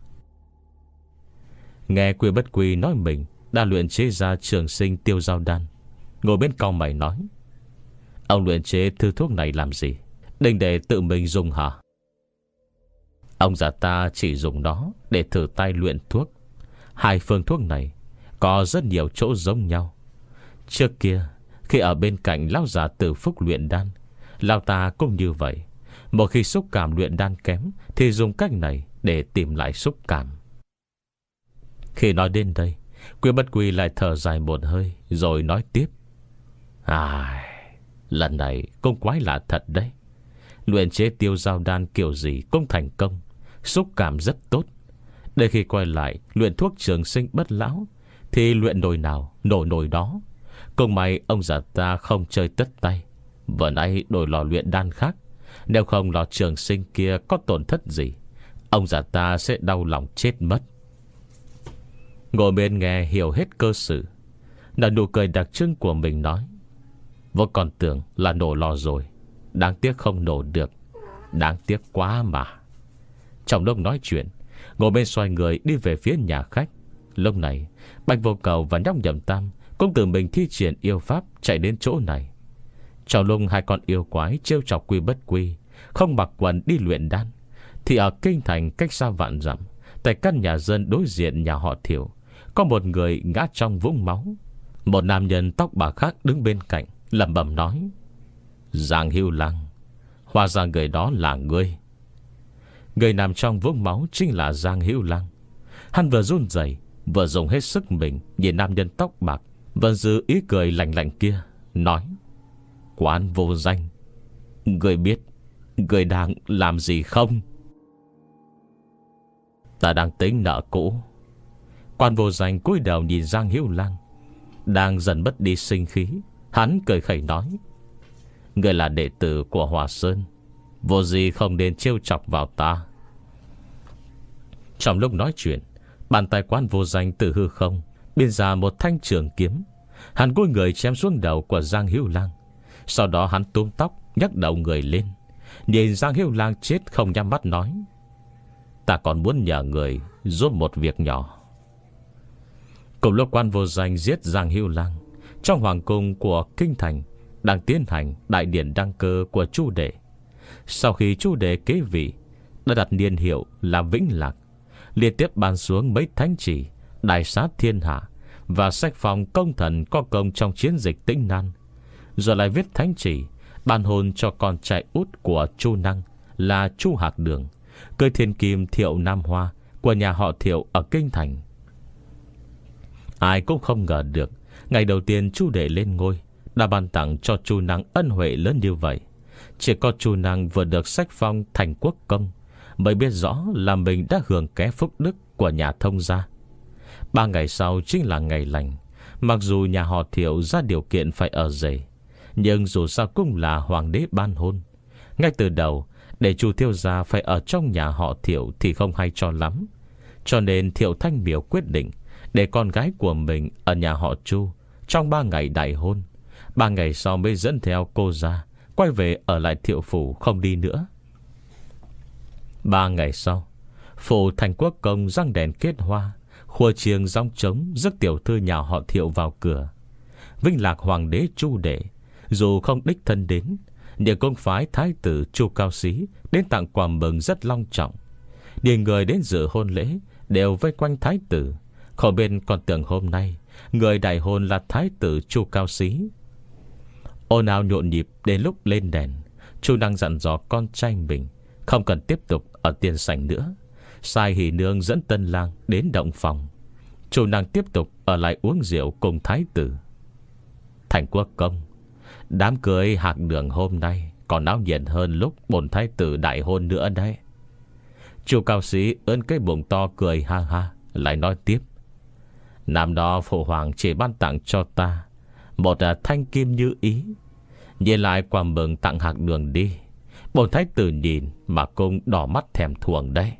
Nghe Quy Bất Quy nói mình đã luyện chế ra trường sinh tiêu giao đan, ngồi bên cau mày nói: ông luyện chế thứ thuốc này làm gì? Định để tự mình dùng hả? Ông già ta chỉ dùng nó để thử tay luyện thuốc. Hai phương thuốc này có rất nhiều chỗ giống nhau. Trước kia khi ở bên cạnh lão già Tử Phúc luyện đan, lão ta cũng như vậy. Một khi xúc cảm luyện đan kém thì dùng cách này để tìm lại xúc cảm. Khi nói đến đây, Quy Bất Quy lại thở dài một hơi, rồi nói tiếp: À, lần này cũng quái lạ thật đấy. Luyện chế tiêu giao đan kiểu gì cũng thành công, xúc cảm rất tốt. Để khi quay lại luyện thuốc trường sinh bất lão thì luyện nồi nào nổ nồi đó. Cũng may ông già ta không chơi tất tay, vừa nãy đổi lò luyện đan khác. Nếu không lò trường sinh kia có tổn thất gì, ông già ta sẽ đau lòng chết mất. Ngồi bên nghe hiểu hết cơ sự, nở nụ cười đặc trưng của mình nói: Vô còn tưởng là nổ lò rồi, đáng tiếc không nổ được. Đáng tiếc quá mà. Trong lúc nói chuyện, ngồi bên xoay người đi về phía nhà khách. Lúc này Bạch Vô Cầu và nhóc Nhậm Tam cũng tự mình thi triển yêu pháp chạy đến chỗ này. Trong lúc hai con yêu quái trêu chọc Quy Bất Quy không mặc quần đi luyện đan, thì ở kinh thành cách xa vạn dặm, tại căn nhà dân đối diện nhà họ Thiệu, có một người ngã trong vũng máu. Một nam nhân tóc bạc khác đứng bên cạnh lẩm bẩm nói: Giang Hữu Lăng, hóa ra người đó là ngươi. Người nằm trong vũng máu chính là Giang Hữu Lăng. Hắn vừa run rẩy, vừa dùng hết sức mình nhìn nam nhân tóc bạc vẫn giữ ý cười lạnh lạnh kia, nói: Quán vô danh, người biết người đang làm gì không? Ta đang tính nợ cũ. Quan vô danh cúi đầu nhìn Giang Hữu Lăng đang dần mất đi sinh khí. Hắn cười khẩy nói: Người là đệ tử của Hòa Sơn, vô gì không nên trêu chọc vào ta. Trong lúc nói chuyện, bàn tay Quan vô danh từ hư không biên ra một thanh trường kiếm. Hắn cúi người chém xuống đầu của Giang Hữu Lăng. Sau đó hắn túm tóc nhấc đầu người lên, nhìn Giang Hữu Lăng chết không nhắm mắt nói: Ta còn muốn nhờ người giúp một việc nhỏ. Cùng lúc Quan vô danh giết Giang Hữu Lăng, trong hoàng cung của kinh thành đang tiến hành đại điển đăng cơ của Chu Đệ. Sau khi Chu Đệ kế vị, đã đặt niên hiệu là Vĩnh Lạc, liên tiếp ban xuống mấy thánh chỉ đại sát thiên hạ và sách phong công thần có công trong chiến dịch Tĩnh Nan, rồi lại viết thánh chỉ ban hôn cho con trai út của Chu Năng là Chu Hạc Đường, cưới thiên kim Thiệu Nam Hoa của nhà họ Thiệu ở kinh thành. Ai cũng không ngờ được, ngày đầu tiên Chu Đệ lên ngôi đã ban tặng cho Chu Năng ân huệ lớn như vậy. Chỉ có Chu Năng vừa được sách phong thành quốc công mới biết rõ là mình đã hưởng ké phúc đức của nhà Thông gia. Ba ngày sau chính là ngày lành. Mặc dù nhà họ Thiệu ra điều kiện phải ở rể, nhưng dù sao cũng là hoàng đế ban hôn. Ngay từ đầu, để Chu thiếu gia phải ở trong nhà họ Thiệu thì không hay cho lắm. Cho nên Thiệu Thanh Miểu quyết định để con gái của mình ở nhà họ Chu trong ba ngày đại hôn. Ba ngày sau mới dẫn theo cô ra quay về ở lại Thiệu phủ, không đi nữa. Ba ngày sau, phủ thành quốc công răng đèn kết hoa, khua chiêng gióng trống rước tiểu thư nhà họ Thiệu vào cửa. Vinh Lạc hoàng đế Chu Đệ dù không đích thân đến, nhưng cũng phái thái tử Chu Cao Xí đến tặng quà mừng rất long trọng. Nhiều người đến dự hôn lễ đều vây quanh thái tử. Khỏi bên còn tưởng hôm nay người đại hôn là thái tử Chu Cao Xí. Ồn ào nhộn nhịp đến lúc lên đèn, Chu Năng dặn dò con trai mình không cần tiếp tục ở tiền sảnh nữa, sai Hỷ Nương dẫn tân lang đến động phòng. Chu Năng tiếp tục ở lại uống rượu cùng thái tử. Thành quốc công, đám cưới Hạc Đường hôm nay còn náo nhiệt hơn lúc bổn thái tử đại hôn nữa đấy. Chu Cao Sĩ ưỡn cái bụng to cười ha ha, lại nói tiếp: Năm đó phụ hoàng chỉ ban tặng cho ta một thanh kim như ý, nhìn lại quà mừng tặng Hạc Đường đi, bổn thái tử nhìn mà cũng đỏ mắt thèm thuồng đấy.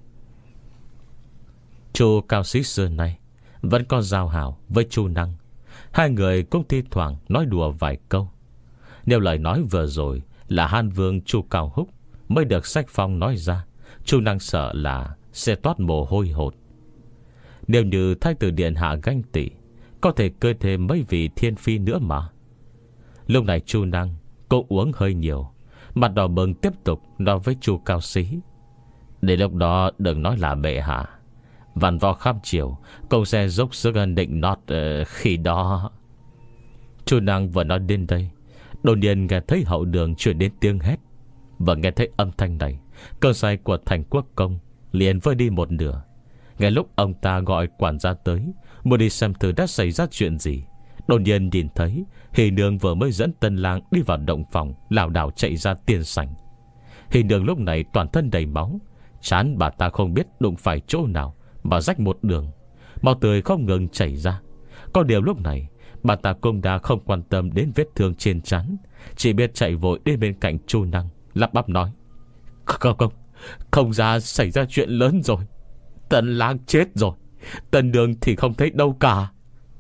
Chu Cao Sĩ xưa nay vẫn có giao hảo với Chu Năng. Hai người cũng thi thoảng nói đùa vài câu. Nếu lời nói vừa rồi là Han Vương Chu Cao Húc mới được sách phong nói ra, Chu Năng sợ là sẽ toát mồ hôi hột. Nếu như thái tử điện hạ ganh tị, có thể cưới thêm mấy vị thiên phi nữa mà. Lúc này Chu Năng cũng uống hơi nhiều, mặt đỏ bừng tiếp tục nói với Chu Cao Sĩ: Để lúc đó đừng nói là bệ hạ, vằn vò khắp chiều cậu sẽ dốc sức định nót uh, khi đó. Chu Năng vừa nói đến đây, đột nhiên nghe thấy hậu đường chuyển đến tiếng hét. Và nghe thấy âm thanh này, cơn say của thành quốc công liền vơi đi một nửa. Ngay lúc ông ta gọi quản gia tới muốn đi xem thử đã xảy ra chuyện gì, đột nhiên nhìn thấy Hỷ Nương vừa mới dẫn tân lang đi vào động phòng, lảo đảo chạy ra tiền sảnh. Hỷ Nương lúc này toàn thân đầy máu, trán bà ta không biết đụng phải chỗ nào mà rách một đường, máu tươi không ngừng chảy ra. Có điều lúc này bà ta cũng đã không quan tâm đến vết thương trên trán, chỉ biết chạy vội đến bên cạnh Chu Năng, lắp bắp nói: Không không Không ra xảy ra chuyện lớn rồi. Tân lang chết rồi, tân nương thì không thấy đâu cả.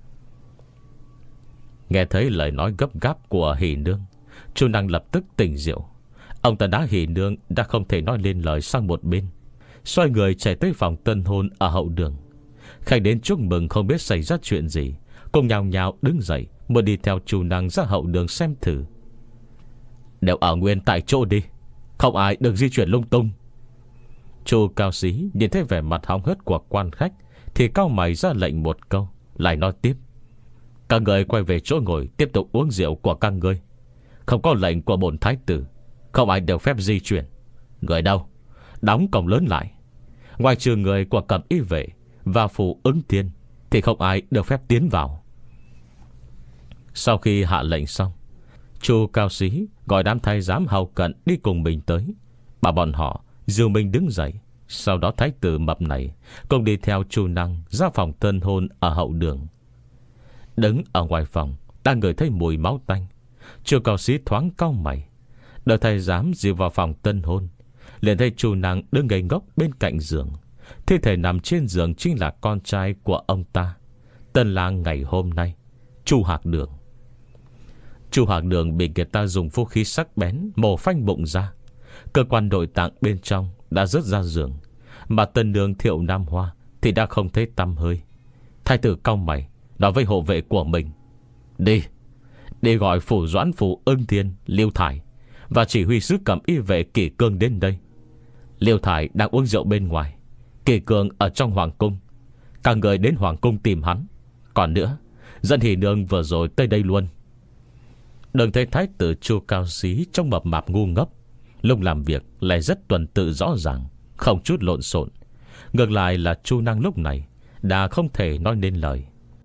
Nghe thấy lời nói gấp gáp của Hỷ Nương, Chu Năng lập tức tỉnh rượu. Ông ta đá Hỷ Nương đã không thể nói lên lời sang một bên, xoay người chạy tới phòng tân hôn ở hậu đường. Khách đến chúc mừng không biết xảy ra chuyện gì, cùng nhào nhào đứng dậy muốn đi theo Chu Năng ra hậu đường xem thử. Đều ở nguyên tại chỗ đi, không ai được di chuyển lung tung. Chu Cao Sĩ nhìn thấy vẻ mặt hóng hớt của quan khách thì cau mày ra lệnh một câu, lại nói tiếp: Các người quay về chỗ ngồi, tiếp tục uống rượu của các ngươi. Không có lệnh của bổn thái tử, không ai được phép di chuyển. Người đâu? Đóng cổng lớn lại. Ngoài trừ người của cẩm y vệ và phủ ứng thiên thì không ai được phép tiến vào. Sau khi hạ lệnh xong, Chu Cao Xí gọi đám thái giám hầu cận đi cùng mình tới, bảo bọn họ dìu mình đứng dậy. Sau đó thái tử mập này cùng đi theo Chu Năng ra phòng tân hôn ở hậu đường. Đứng ở ngoài phòng, đang ngửi thấy mùi máu tanh, Chu Cao Xí thoáng cau mày. Đợi thái giám dìu vào phòng tân hôn, liền thấy Chu Năng đứng ngây ngốc bên cạnh giường. Thi thể nằm trên giường chính là con trai của ông ta, tân lang ngày hôm nay, Chu Hạc Đường. Chu Hạc Đường bị người ta dùng vũ khí sắc bén mổ phanh bụng ra. Cơ quan nội tạng bên trong đã rớt ra giường, mà tân nương Thiệu Nam Hoa thì đã không thấy tăm hơi. Thái tử cau mày nói với hộ vệ của mình: Đi Đi gọi phủ doãn phủ Ưng Thiên, Liêu Thải và chỉ huy sứ cẩm y vệ Kỷ Cương đến đây. Liêu Thải đang uống rượu bên ngoài, Kỷ Cương ở trong hoàng cung. Các người đến hoàng cung tìm hắn. Còn nữa, dẫn Hỷ Nương vừa rồi tới đây luôn. Đừng thấy thái tử Chu Cao Xí trông mập mạp ngu ngốc, lúc làm việc lại rất tuần tự rõ ràng, không chút lộn xộn. Ngược lại là Chu Năng lúc này đã không thể nói nên lời.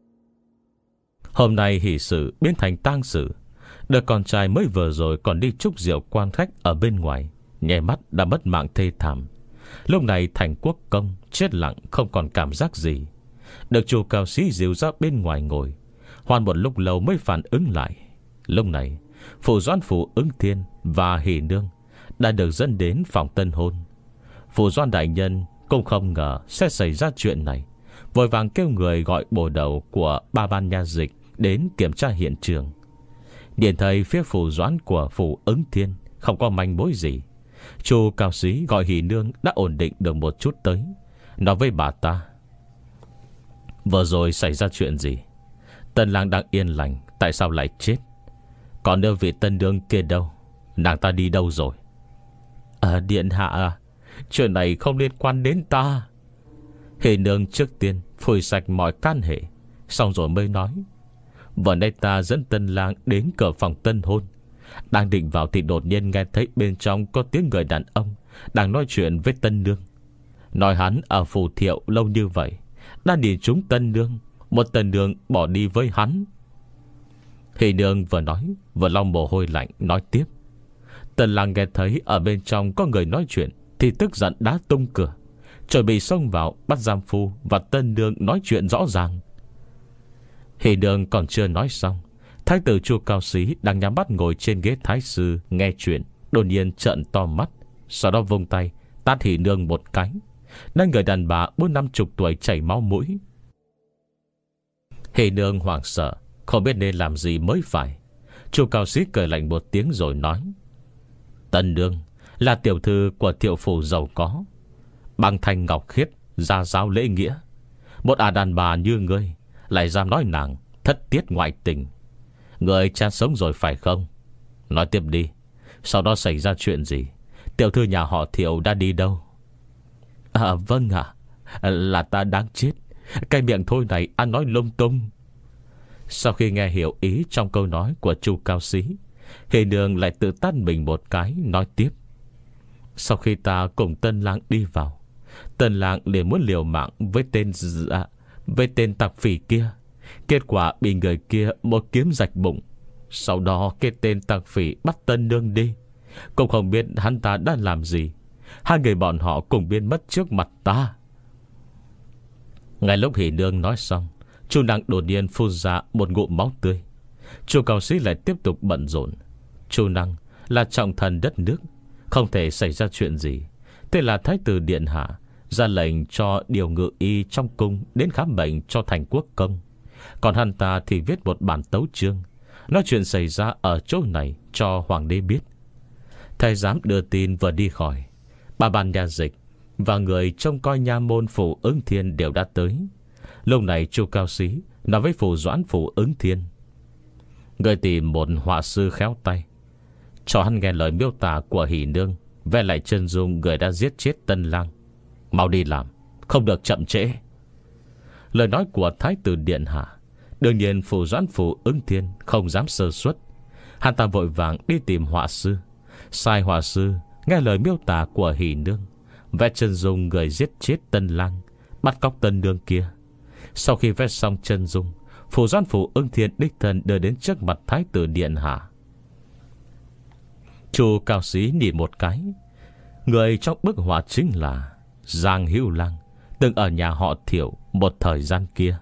Hôm nay hỷ sự biến thành tang sự. Đứa con trai mới vừa rồi còn đi chúc rượu quan khách ở bên ngoài, nhè mắt đã mất mạng thê thảm. Lúc này thành quốc công chết lặng, không còn cảm giác gì. Được Chu Cao Xí dìu ra bên ngoài ngồi, Hoan một lúc lâu mới phản ứng lại. Lúc này phủ doãn phủ Ứng Thiên và Hỷ Nương đã được dẫn đến phòng tân hôn. Phủ doãn đại nhân cũng không ngờ sẽ xảy ra chuyện này, vội vàng kêu người gọi bổ đầu của ba ban nha dịch đến kiểm tra hiện trường. Điện thấy phía phủ doãn của phủ Ứng Thiên không có manh mối gì. Chu Cao Xí gọi Hỷ Nương đã ổn định được một chút tới, nói với bà ta: Vừa rồi xảy ra chuyện gì? Tân lang đang yên lành, tại sao lại chết? Còn nữa vị tân nương kia đâu? Nàng ta đi đâu rồi? À, điện hạ à, chuyện này không liên quan đến ta. Hỷ Nương trước tiên phủi sạch mọi can hệ, xong rồi mới nói: Vừa nay ta dẫn tân lang đến cửa phòng tân hôn, đang định vào thì đột nhiên nghe thấy bên trong có tiếng người đàn ông đang nói chuyện với tân nương. Nói hắn ở phủ Thiệu lâu như vậy, đã nhìn trúng tân nương, một tân nương bỏ đi với hắn. Hỷ Nương vừa nói vừa lau mồ hôi lạnh, nói tiếp: Tân lang nghe thấy ở bên trong có người nói chuyện thì tức giận đá tung cửa, chuẩn bị xông vào bắt giam phu và tân nương nói chuyện rõ ràng. Hỷ Nương còn chưa nói xong, thái tử Chu Cao Xí đang nhắm mắt ngồi trên ghế thái sư nghe chuyện đột nhiên trợn to mắt, sau đó vung tay tát Hỷ Nương một cái, nên người đàn bà bốn năm chục tuổi chảy máu mũi. Hỷ Nương hoảng sợ, không biết nên làm gì mới phải. Chu Cao Xí cười lạnh một tiếng rồi nói: Tân nương là tiểu thư của Thiệu phủ giàu có, bằng thanh ngọc khiết, gia giáo lễ nghĩa. Một ả đàn bà như ngươi lại dám nói nàng thất tiết ngoại tình. Người chán sống rồi phải không? Nói tiếp đi, sau đó xảy ra chuyện gì? Tiểu thư nhà họ Thiệu đã đi đâu? À vâng ạ, à, là ta đáng chết. Cái miệng thôi này ăn nói lung tung. Sau khi nghe hiểu ý trong câu nói của Chu Cao Xí, Hỷ Nương lại tự tát mình một cái, nói tiếp: Sau khi ta cùng tân lang đi vào, tân lang liền muốn liều mạng với tên dạ, với tên tặc phỉ kia. Kết quả bị người kia một kiếm rạch bụng. Sau đó cái tên tặc phỉ bắt tân nương đi. Cũng không biết hắn ta đã làm gì, hai người bọn họ cùng biến mất trước mặt ta. Ngay lúc Hỷ Nương nói xong, Chu Năng đột nhiên phun ra một ngụm máu tươi. Chu Cao Xí lại tiếp tục bận rộn. Chu Năng là trọng thần đất nước, không thể xảy ra chuyện gì. Thế là thái tử điện hạ ra lệnh cho điều ngự y trong cung đến khám bệnh cho thành quốc công. Còn hắn ta thì viết một bản tấu chương, nói chuyện xảy ra ở chỗ này cho hoàng đế biết. Thái giám đưa tin vừa đi khỏi, ba ban nha dịch và người trông coi nha môn phủ Ứng Thiên đều đã tới. Lúc này Chu Cao Xí nói với phủ doãn phủ Ứng Thiên: Người tìm một họa sư khéo tay, cho hắn nghe lời miêu tả của Hỷ Nương, vẽ lại chân dung người đã giết chết tân lang. Mau đi làm, không được chậm trễ. Lời nói của thái tử điện hạ Đương nhiên Phủ Doãn Phủ Ưng Thiên không dám sơ suất. Hắn ta vội vàng đi tìm họa sư, sai họa sư nghe lời miêu tả của Hỷ Nương, vẽ chân dung người giết chết Tân Lang, bắt cóc Tân Nương kia. Sau khi vẽ xong chân dung, Phủ Doãn Phủ Ưng Thiên đích thân đưa đến trước mặt Thái tử điện hạ. Chu Cao Xí nhìn một cái. Người trong bức họa chính là Giang Hữu Lang, từng ở nhà họ Thiệu một thời gian kia.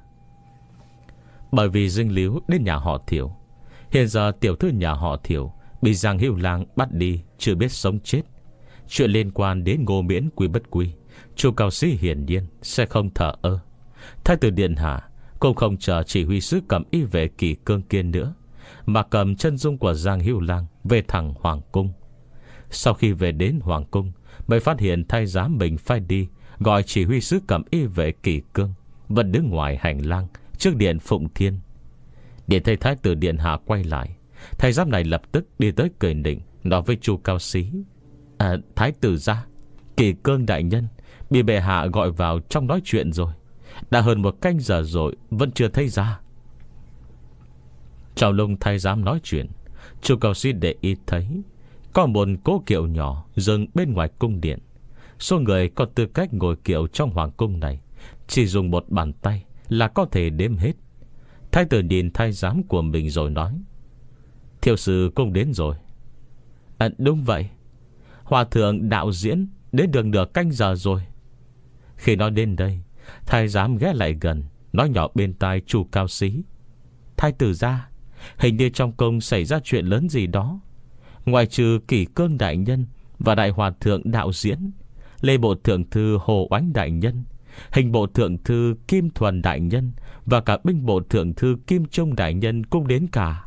Bởi vì dính líu đến nhà họ Thiệu, hiện giờ tiểu thư nhà họ Thiệu bị Giang Hữu Lang bắt đi, chưa biết sống chết. Chuyện liên quan đến Ngô Miễn quy bất quy, Chu Cao Xí hiển nhiên sẽ không thờ ơ. Thái tử điện hạ cũng không chờ chỉ huy sứ cầm y vệ Kỳ Cương Kiên nữa, mà cầm chân dung của Giang Hữu Lang về thẳng Hoàng cung. Sau khi về đến Hoàng cung, mới phát hiện thái giám mình phải đi gọi chỉ huy sứ cầm y vệ Kỳ Cương vẫn đứng ngoài hành lang trước điện Phụng Thiên. Điện thấy thái tử điện hạ quay lại, thái giám này lập tức đi tới cười nịnh, nói với Chu Cao Xí: à, Thái tử gia, Kỳ Cương đại nhân bị bệ hạ gọi vào trong nói chuyện rồi. Đã hơn một canh giờ rồi vẫn chưa thấy ra. Trong lúc thái giám nói chuyện, Chu Cao Xí để ý thấy có một cố kiệu nhỏ dừng bên ngoài cung điện. Số người có tư cách ngồi kiệu trong hoàng cung này chỉ dùng một bàn tay là có thể đếm hết. Thái tử nhìn thái giám của mình rồi nói: Thiệu sư cũng đến rồi. À, đúng vậy, hòa thượng đạo diễn đến được nửa canh giờ rồi. Khi nói đến đây, thái giám ghé lại gần, nói nhỏ bên tai Chu Cao Xí: Thái tử gia, hình như trong cung xảy ra chuyện lớn gì đó. Ngoài trừ Kỷ Cương đại nhân và đại hòa thượng đạo diễn, lê bộ thượng thư Hồ Oánh đại nhân, hình bộ thượng thư Kim Thuần đại nhân và cả binh bộ thượng thư Kim Trung đại nhân cũng đến cả.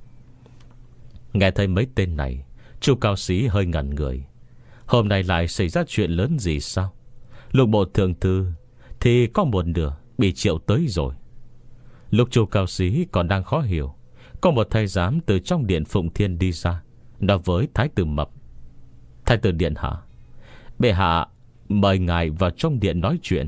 Nghe thấy mấy tên này, Chu Cao Xí hơi ngẩn người. Hôm nay lại xảy ra chuyện lớn gì sao? Lục bộ thượng thư thì có một nửa bị triệu tới rồi. Lúc Chu Cao Xí còn đang khó hiểu, có một thái giám từ trong điện Phụng Thiên đi ra, nói với thái tử Mập: Thái tử điện hạ, bệ hạ mời ngài vào trong điện nói chuyện.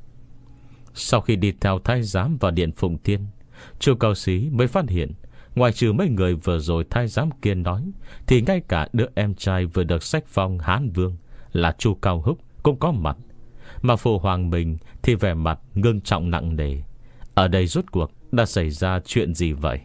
Sau khi đi theo thái giám vào điện Phụng Thiên, Chu Cao Xí mới phát hiện ngoài trừ mấy người vừa rồi thái giám kia nói, thì ngay cả đứa em trai vừa được sách phong Hán Vương là Chu Cao Húc cũng có mặt. Mà phụ hoàng mình thì vẻ mặt ngưng trọng nặng nề. Ở đây rốt cuộc đã xảy ra chuyện gì vậy?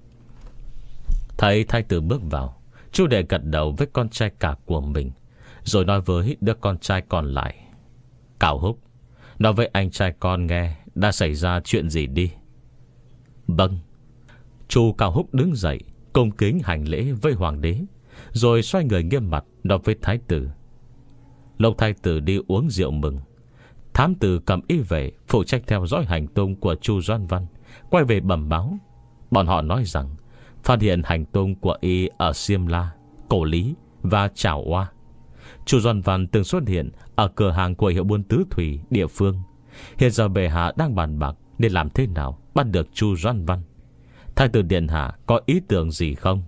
Thấy thái tử bước vào, Chu đệ gật đầu với con trai cả của mình, rồi nói với đứa con trai còn lại: Cao Húc, nói với anh trai con nghe đã xảy ra chuyện gì đi. Vâng. Chu Cao Húc đứng dậy, cung kính hành lễ với hoàng đế, rồi xoay người nghiêm mặt nói với thái tử. Lúc thái tử đi uống rượu mừng, thám tử cầm y về phụ trách theo dõi hành tung của Chu Doan Văn quay về bẩm báo. Bọn họ nói rằng phát hiện hành tung của y ở Xiêm La, Cổ Lý và Trảo Oa. Chu Doan Văn từng xuất hiện ở cửa hàng của hiệu buôn tứ thủy địa phương. Hiện giờ bệ hạ đang bàn bạc nên làm thế nào bắt được Chu Doan Văn. Thái tử điện hạ có ý tưởng gì không?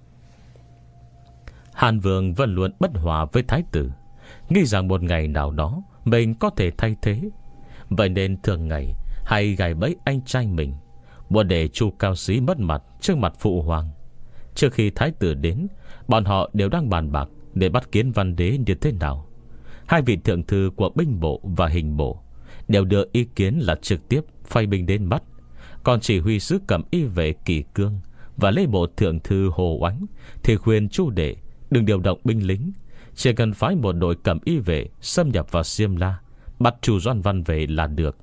Hàn Vương vẫn luôn bất hòa với thái tử, nghĩ rằng một ngày nào đó mình có thể thay thế. Vậy nên thường ngày hay gài bẫy anh trai mình, muốn để Chu Cao Xí mất mặt trước mặt phụ hoàng. Trước khi thái tử đến, bọn họ đều đang bàn bạc để bắt Kiến Văn đế như thế nào. Hai vị thượng thư của binh bộ và hình bộ đều đưa ý kiến là trực tiếp phái binh đến bắt. Còn chỉ huy sứ cầm y vệ Kỳ Cương và lê bộ thượng thư Hồ Oánh thì khuyên Chu đệ đừng điều động binh lính, chỉ cần phái một đội cầm y vệ xâm nhập vào Xiêm La, bắt Chu Doan Văn về là được.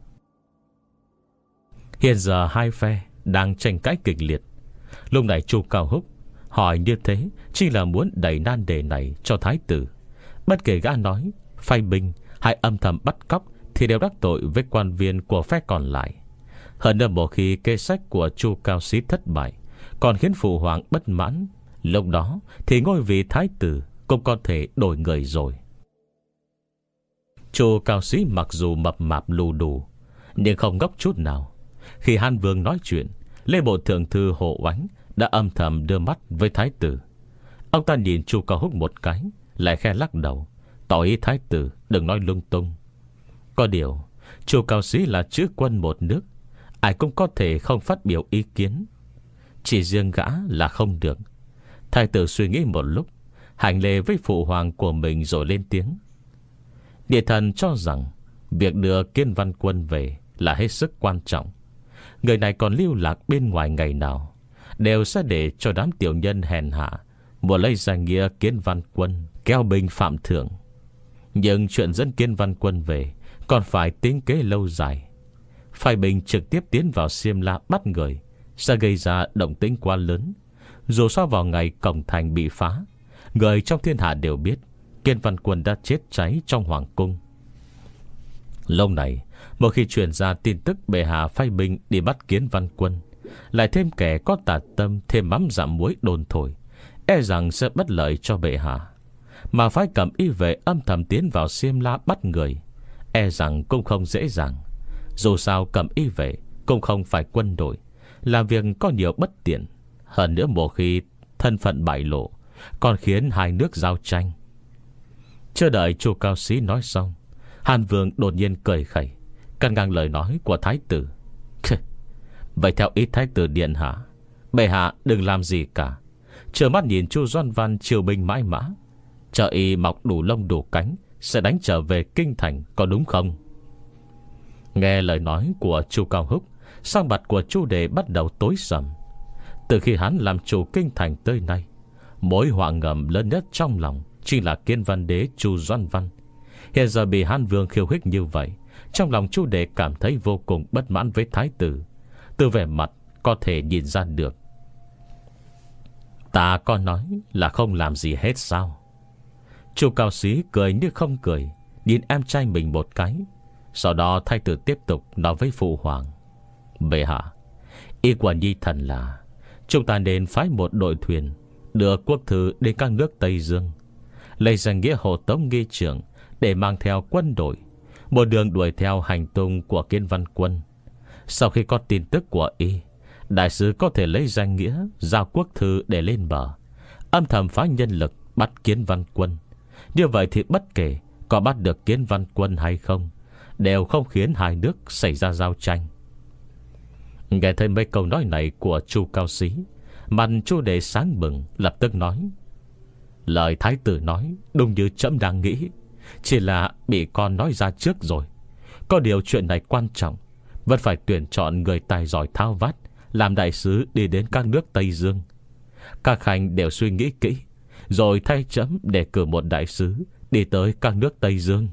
Hiện giờ hai phe đang tranh cãi kịch liệt. Lúc này Chu Cao Húc hỏi như thế chỉ là muốn đẩy nan đề này cho thái tử. Bất kể gã nói phái binh hay âm thầm bắt cóc thì đều đắc tội với quan viên của phe còn lại. Hơn nữa một khi kế sách của Chu Cao Xí thất bại, còn khiến phụ hoàng bất mãn, lúc đó thì ngôi vị thái tử cũng có thể đổi người rồi. Chu Cao Xí mặc dù mập mạp lù đù, nhưng không ngốc chút nào. Khi Hàn Vương nói chuyện, lê bộ thượng thư Hồ Oánh đã âm thầm đưa mắt với thái tử. Ông ta nhìn Chu Cao Húc một cái, lại khe lắc đầu, tỏ ý thái tử đừng nói lung tung. Có điều Chu Cao Xí là chữ quân một nước, ai cũng có thể không phát biểu ý kiến, chỉ riêng gã là không được. Thái tử suy nghĩ một lúc, hành lễ với phụ hoàng của mình rồi lên tiếng. Địa thần cho rằng việc đưa Kiên Văn Quân về là hết sức quan trọng. Người này còn lưu lạc bên ngoài ngày nào, đều sẽ để cho đám tiểu nhân hèn hạ muốn lấy danh nghĩa Kiên Văn Quân kéo binh phạm thượng. Nhưng chuyện dẫn Kiên Văn Quân về còn phải tính kế lâu dài. Phải bình trực tiếp tiến vào Xiêm La bắt người sẽ gây ra động tĩnh quá lớn. Dù sao vào ngày cổng thành bị phá, người trong thiên hạ đều biết Kiên Văn Quân đã chết cháy trong hoàng cung. Lâu này, một khi truyền ra tin tức bệ hạ phái binh đi bắt Kiên Văn Quân, lại thêm kẻ có tà tâm thêm mắm dặm muối đồn thổi, e rằng sẽ bất lợi cho bệ hạ. Mà phái Cẩm Y vệ âm thầm tiến vào Xiêm La bắt người, e rằng cũng không dễ dàng. Dù sao Cẩm Y vệ cũng không phải quân đội, làm việc có nhiều bất tiện. Hơn nữa một khi thân phận bại lộ, còn khiến hai nước giao tranh. Chưa đợi Chu Cao Sĩ nói xong, Hàn Vương đột nhiên cười khẩy, cắt ngang lời nói của thái tử. Vậy theo ý thái tử điện hạ, bệ hạ đừng làm gì cả, chờ mắt nhìn Chu Doan Văn triều binh mãi mã, chờ y mọc đủ lông đủ cánh sẽ đánh trở về kinh thành, có đúng không? Nghe lời nói của Chu Cao Húc, sắc mặt của Chu Đề bắt đầu tối sầm. Từ khi hắn làm chủ kinh thành tới nay, mối họa ngầm lớn nhất trong lòng chính là Kiên Văn Đế Chu Doan Văn. Hiện giờ bị Hán Vương khiêu khích như vậy, trong lòng Chu Đề cảm thấy vô cùng bất mãn với thái tử. Từ vẻ mặt có thể nhìn ra được. Ta có nói là không làm gì hết sao? Chu Cao Sĩ cười như không cười, nhìn em trai mình một cái. Sau đó thái tử tiếp tục nói với phụ hoàng. Bệ hạ, ý của nhi thần là chúng ta nên phái một đội thuyền đưa quốc thư đến các nước Tây Dương, lấy danh nghĩa hộ tống nghi trưởng, để mang theo quân đội, một đường đuổi theo hành tung của Kiên Văn Quân. Sau khi có tin tức của y, đại sứ có thể lấy danh nghĩa giao quốc thư để lên bờ, âm thầm phái nhân lực bắt Kiên Văn Quân. Như vậy thì bất kể có bắt được Kiên Văn Quân hay không, đều không khiến hai nước xảy ra giao tranh. Nghe thấy mấy câu nói này của Chu Cao Sĩ, mặt Chu Đề sáng bừng, lập tức nói. Lời thái tử nói đúng như trẫm đang nghĩ, chỉ là bị con nói ra trước rồi. Có điều chuyện này quan trọng, vẫn phải tuyển chọn người tài giỏi thao vát làm đại sứ đi đến các nước Tây Dương. Các khanh đều suy nghĩ kỹ, rồi thay trẫm để cử một đại sứ đi tới các nước Tây Dương.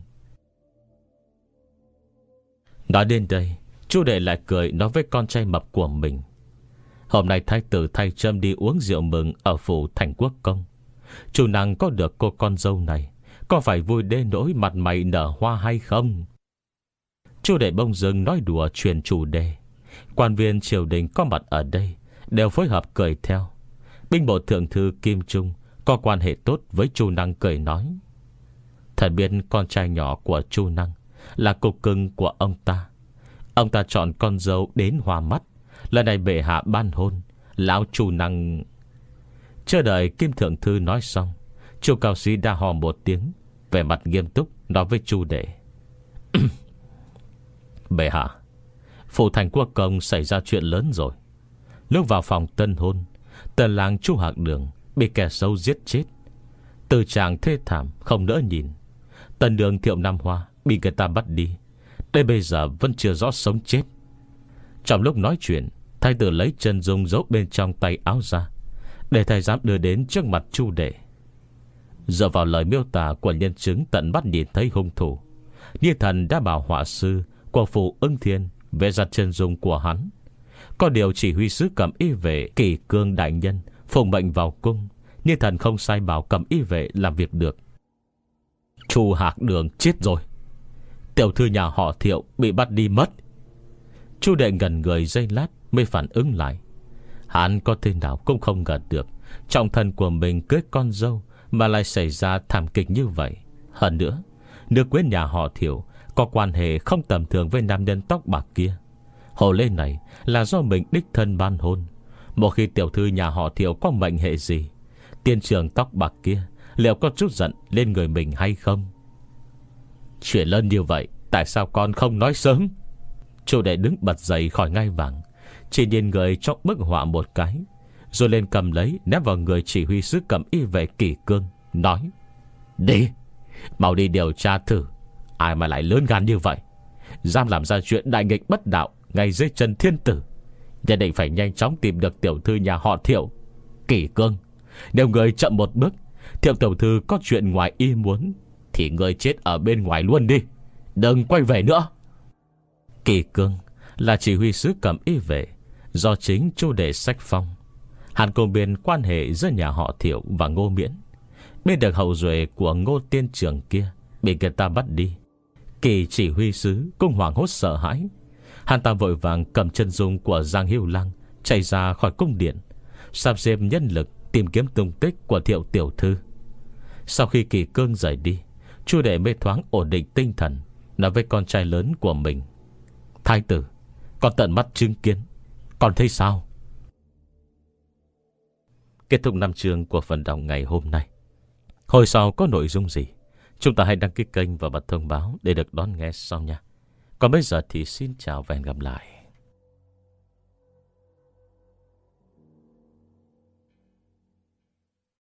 Nói đến đây, Chu Đệ lại cười nói với con trai mập của mình. Hôm nay thái tử thay trẫm đi uống rượu mừng ở phủ Thành Quốc Công. Chủ nàng có được cô con dâu này, có phải vui đến nỗi mặt mày nở hoa hay không? Chu Đệ bông dưng nói đùa chuyển chủ đề. Quan viên triều đình có mặt ở đây đều phối hợp cười theo. Binh bộ thượng thư Kim Trung có quan hệ tốt với Chu Năng, cười nói. Thật biết con trai nhỏ của Chu Năng là cục cưng của ông ta. Ông ta chọn con dâu đến hoa mắt. Lần này bệ hạ ban hôn, lão Chu Năng. Chưa đợi Kim thượng thư nói xong, Chu Cao Sĩ đã hò một tiếng, vẻ mặt nghiêm túc nói với Chu Đệ. Bệ hạ, phủ Thành Quốc Công xảy ra chuyện lớn rồi. Lúc vào phòng tân hôn, tần làng Chu Hạc Đường bị kẻ xấu giết chết. Từ chàng thê thảm không đỡ nhìn. Tần đường Thiệu Nam Hoa bị người ta bắt đi, đến bây giờ vẫn chưa rõ sống chết. Trong lúc nói chuyện, thái tử lấy chân dung giấu bên trong tay áo ra, để thầy dám đưa đến trước mặt Chu Đệ. Dựa vào lời miêu tả của nhân chứng tận mắt nhìn thấy hung thủ, Như Thần đã bảo họa sư của phủ Ưng Thiên vẽ ra chân dung của hắn. Có điều chỉ huy sứ Cẩm Y vệ Kỷ Cương đại nhân phụng mệnh vào cung, Như Thần không sai bảo Cẩm Y vệ làm việc được. Chu Hạc Đường chết rồi, tiểu thư nhà họ Thiệu bị bắt đi mất. Chu Đệ ngẩn người giây lát mới phản ứng lại. Hắn có thế nào cũng không ngờ được trọng thân của mình cưới con dâu mà lại xảy ra thảm kịch như vậy. Hơn nữa, nước quyến nhà họ Thiệu có quan hệ không tầm thường với nam nhân tóc bạc kia. Hồ lê này là do mình đích thân ban hôn. Một khi tiểu thư nhà họ Thiệu có mệnh hệ gì, tiên trưởng tóc bạc kia liệu có chút giận lên người mình hay không? Chuyện lớn như vậy, tại sao con không nói sớm? Chu đệ đứng bật dậy khỏi ngai vàng, chỉ nhìn người trong bức họa một cái, rồi lên cầm lấy ném vào người chỉ huy sứ cầm y vệ Kỷ Cương, nói: Đi, mau đi điều tra thử, ai mà lại lớn gan như vậy, dám làm ra chuyện đại nghịch bất đạo ngay dưới chân thiên tử. Nhất định phải nhanh chóng tìm được tiểu thư nhà họ Thiệu. Kỷ Cương, nếu người chậm một bước, Thiệu tiểu thư có chuyện ngoài ý muốn, thì người chết ở bên ngoài luôn đi, đừng quay về nữa. Kỷ Cương là chỉ huy sứ cầm y vệ do chính Chu đệ sách phong. Hắn cùng bên quan hệ giữa nhà họ Thiệu và Ngô Miễn, bên được hậu duệ của Ngô tiên trưởng kia bị người ta bắt đi. Kỳ chỉ huy sứ cũng hoảng hốt sợ hãi. Hắn ta vội vàng cầm chân dung của Giang Hiêu Lăng chạy ra khỏi cung điện, sắp xếp nhân lực tìm kiếm tung tích của Thiệu tiểu thư. Sau khi Kỷ Cương rời đi, Chu đệ mới thoáng ổn định tinh thần, nói với con trai lớn của mình: Thái tử, con tận mắt chứng kiến, con thấy sao? Kết thúc năm chương của phần đọc ngày hôm nay. Hồi sau có nội dung gì, chúng ta hãy đăng ký kênh và bật thông báo để được đón nghe sau nha. Còn bây giờ thì xin chào và hẹn gặp lại.